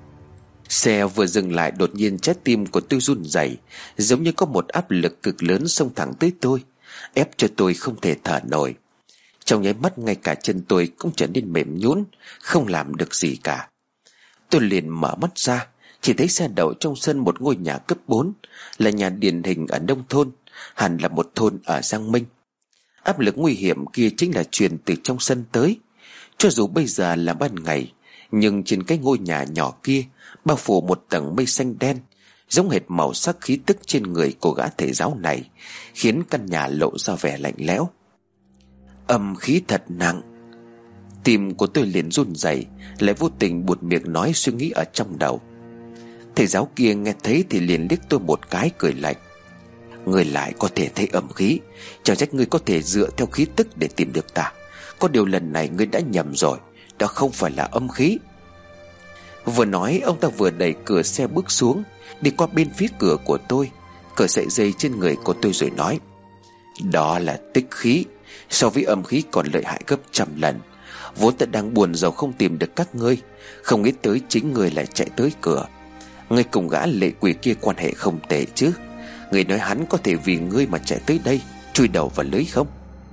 Xe vừa dừng lại, đột nhiên trái tim của tôi run rẩy, giống như có một áp lực cực lớn xông thẳng tới tôi, ép cho tôi không thể thở nổi. Trong nháy mắt ngay cả chân tôi cũng trở nên mềm nhũn, không làm được gì cả. Tôi liền mở mắt ra, chỉ thấy xe đậu trong sân một ngôi nhà cấp bốn, là nhà điển hình ở nông thôn, hẳn là một thôn ở Giang Minh. Áp lực nguy hiểm kia chính là truyền từ trong sân tới. Cho dù bây giờ là ban ngày, nhưng trên cái ngôi nhà nhỏ kia bao phủ một tầng mây xanh đen, giống hệt màu sắc khí tức trên người của gã thầy giáo này, khiến căn nhà lộ ra vẻ lạnh lẽo. Âm khí thật nặng. Tim của tôi liền run rẩy, lại vô tình buột miệng nói suy nghĩ ở trong đầu. Thầy giáo kia nghe thấy thì liền liếc tôi một cái, cười lạnh. Người lại có thể thấy âm khí, chẳng trách ngươi có thể dựa theo khí tức để tìm được ta. Có điều lần này ngươi đã nhầm rồi, đó không phải là âm khí. Vừa nói ông ta vừa đẩy cửa xe bước xuống, đi qua bên phía cửa của tôi, cởi sợi dây trên người của tôi rồi nói. Đó là tích khí, so với âm khí còn lợi hại gấp trăm lần. Vốn ta đang buồn rầu không tìm được các ngươi, không nghĩ tới chính ngươi lại chạy tới cửa. Ngươi cùng gã lệ quỷ kia quan hệ không tệ chứ? Ngươi nói hắn có thể vì ngươi mà chạy tới đây, chui đầu vào lưới không?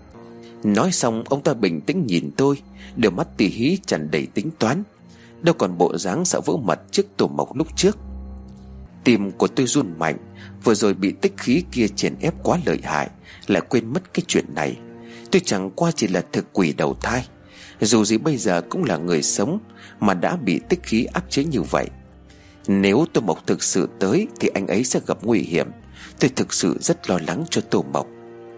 Nói xong ông ta bình tĩnh nhìn tôi, đôi mắt tỉ hí tràn đầy tính toán, đâu còn bộ dáng sợ vỡ mật trước Tổ Mộc lúc trước. Tim của tôi run mạnh, vừa rồi bị tích khí kia chèn ép quá lợi hại, lại quên mất cái chuyện này. Tôi chẳng qua chỉ là thực quỷ đầu thai, dù gì bây giờ cũng là người sống mà đã bị tích khí áp chế như vậy. Nếu Tô Mộc thực sự tới thì anh ấy sẽ gặp nguy hiểm. Tôi thực sự rất lo lắng cho Tô Mộc.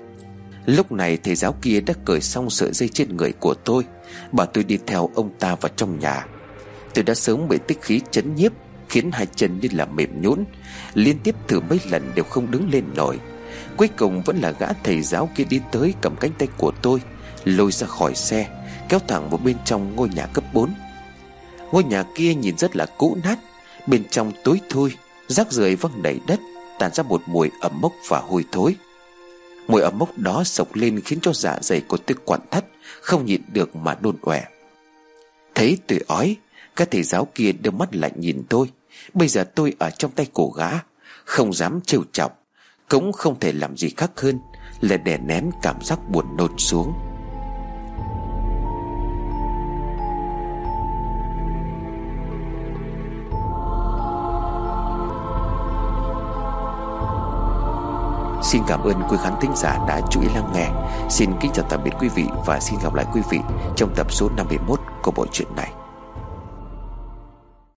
Lúc này thầy giáo kia đã cởi xong sợi dây trên người của tôi, bảo tôi đi theo ông ta vào trong nhà. Tôi đã sớm bị tích khí chấn nhiếp, khiến hai chân như là mềm nhũn, liên tiếp thử mấy lần đều không đứng lên nổi. Cuối cùng vẫn là gã thầy giáo kia đi tới, cầm cánh tay của tôi lôi ra khỏi xe, kéo thẳng vào bên trong ngôi nhà cấp bốn. Ngôi nhà kia nhìn rất là cũ nát, bên trong tối thui, rác rưởi văng đầy đất, tản ra một mùi ẩm mốc và hôi thối. Mùi ẩm mốc đó sộc lên khiến cho dạ dày của tôi quặn thắt, không nhịn được mà đôn ọe. Thấy tôi ói, các thầy giáo kia đưa mắt lại nhìn tôi. Bây giờ tôi ở trong tay của gã, không dám trêu chọc, cũng không thể làm gì khác hơn là đè nén cảm giác buồn nôn xuống. Xin cảm ơn quý khán thính giả đã chú ý lắng nghe. Xin kính chào tạm biệt quý vị và xin gặp lại quý vị trong tập số năm mươi mốt của bộ truyện này.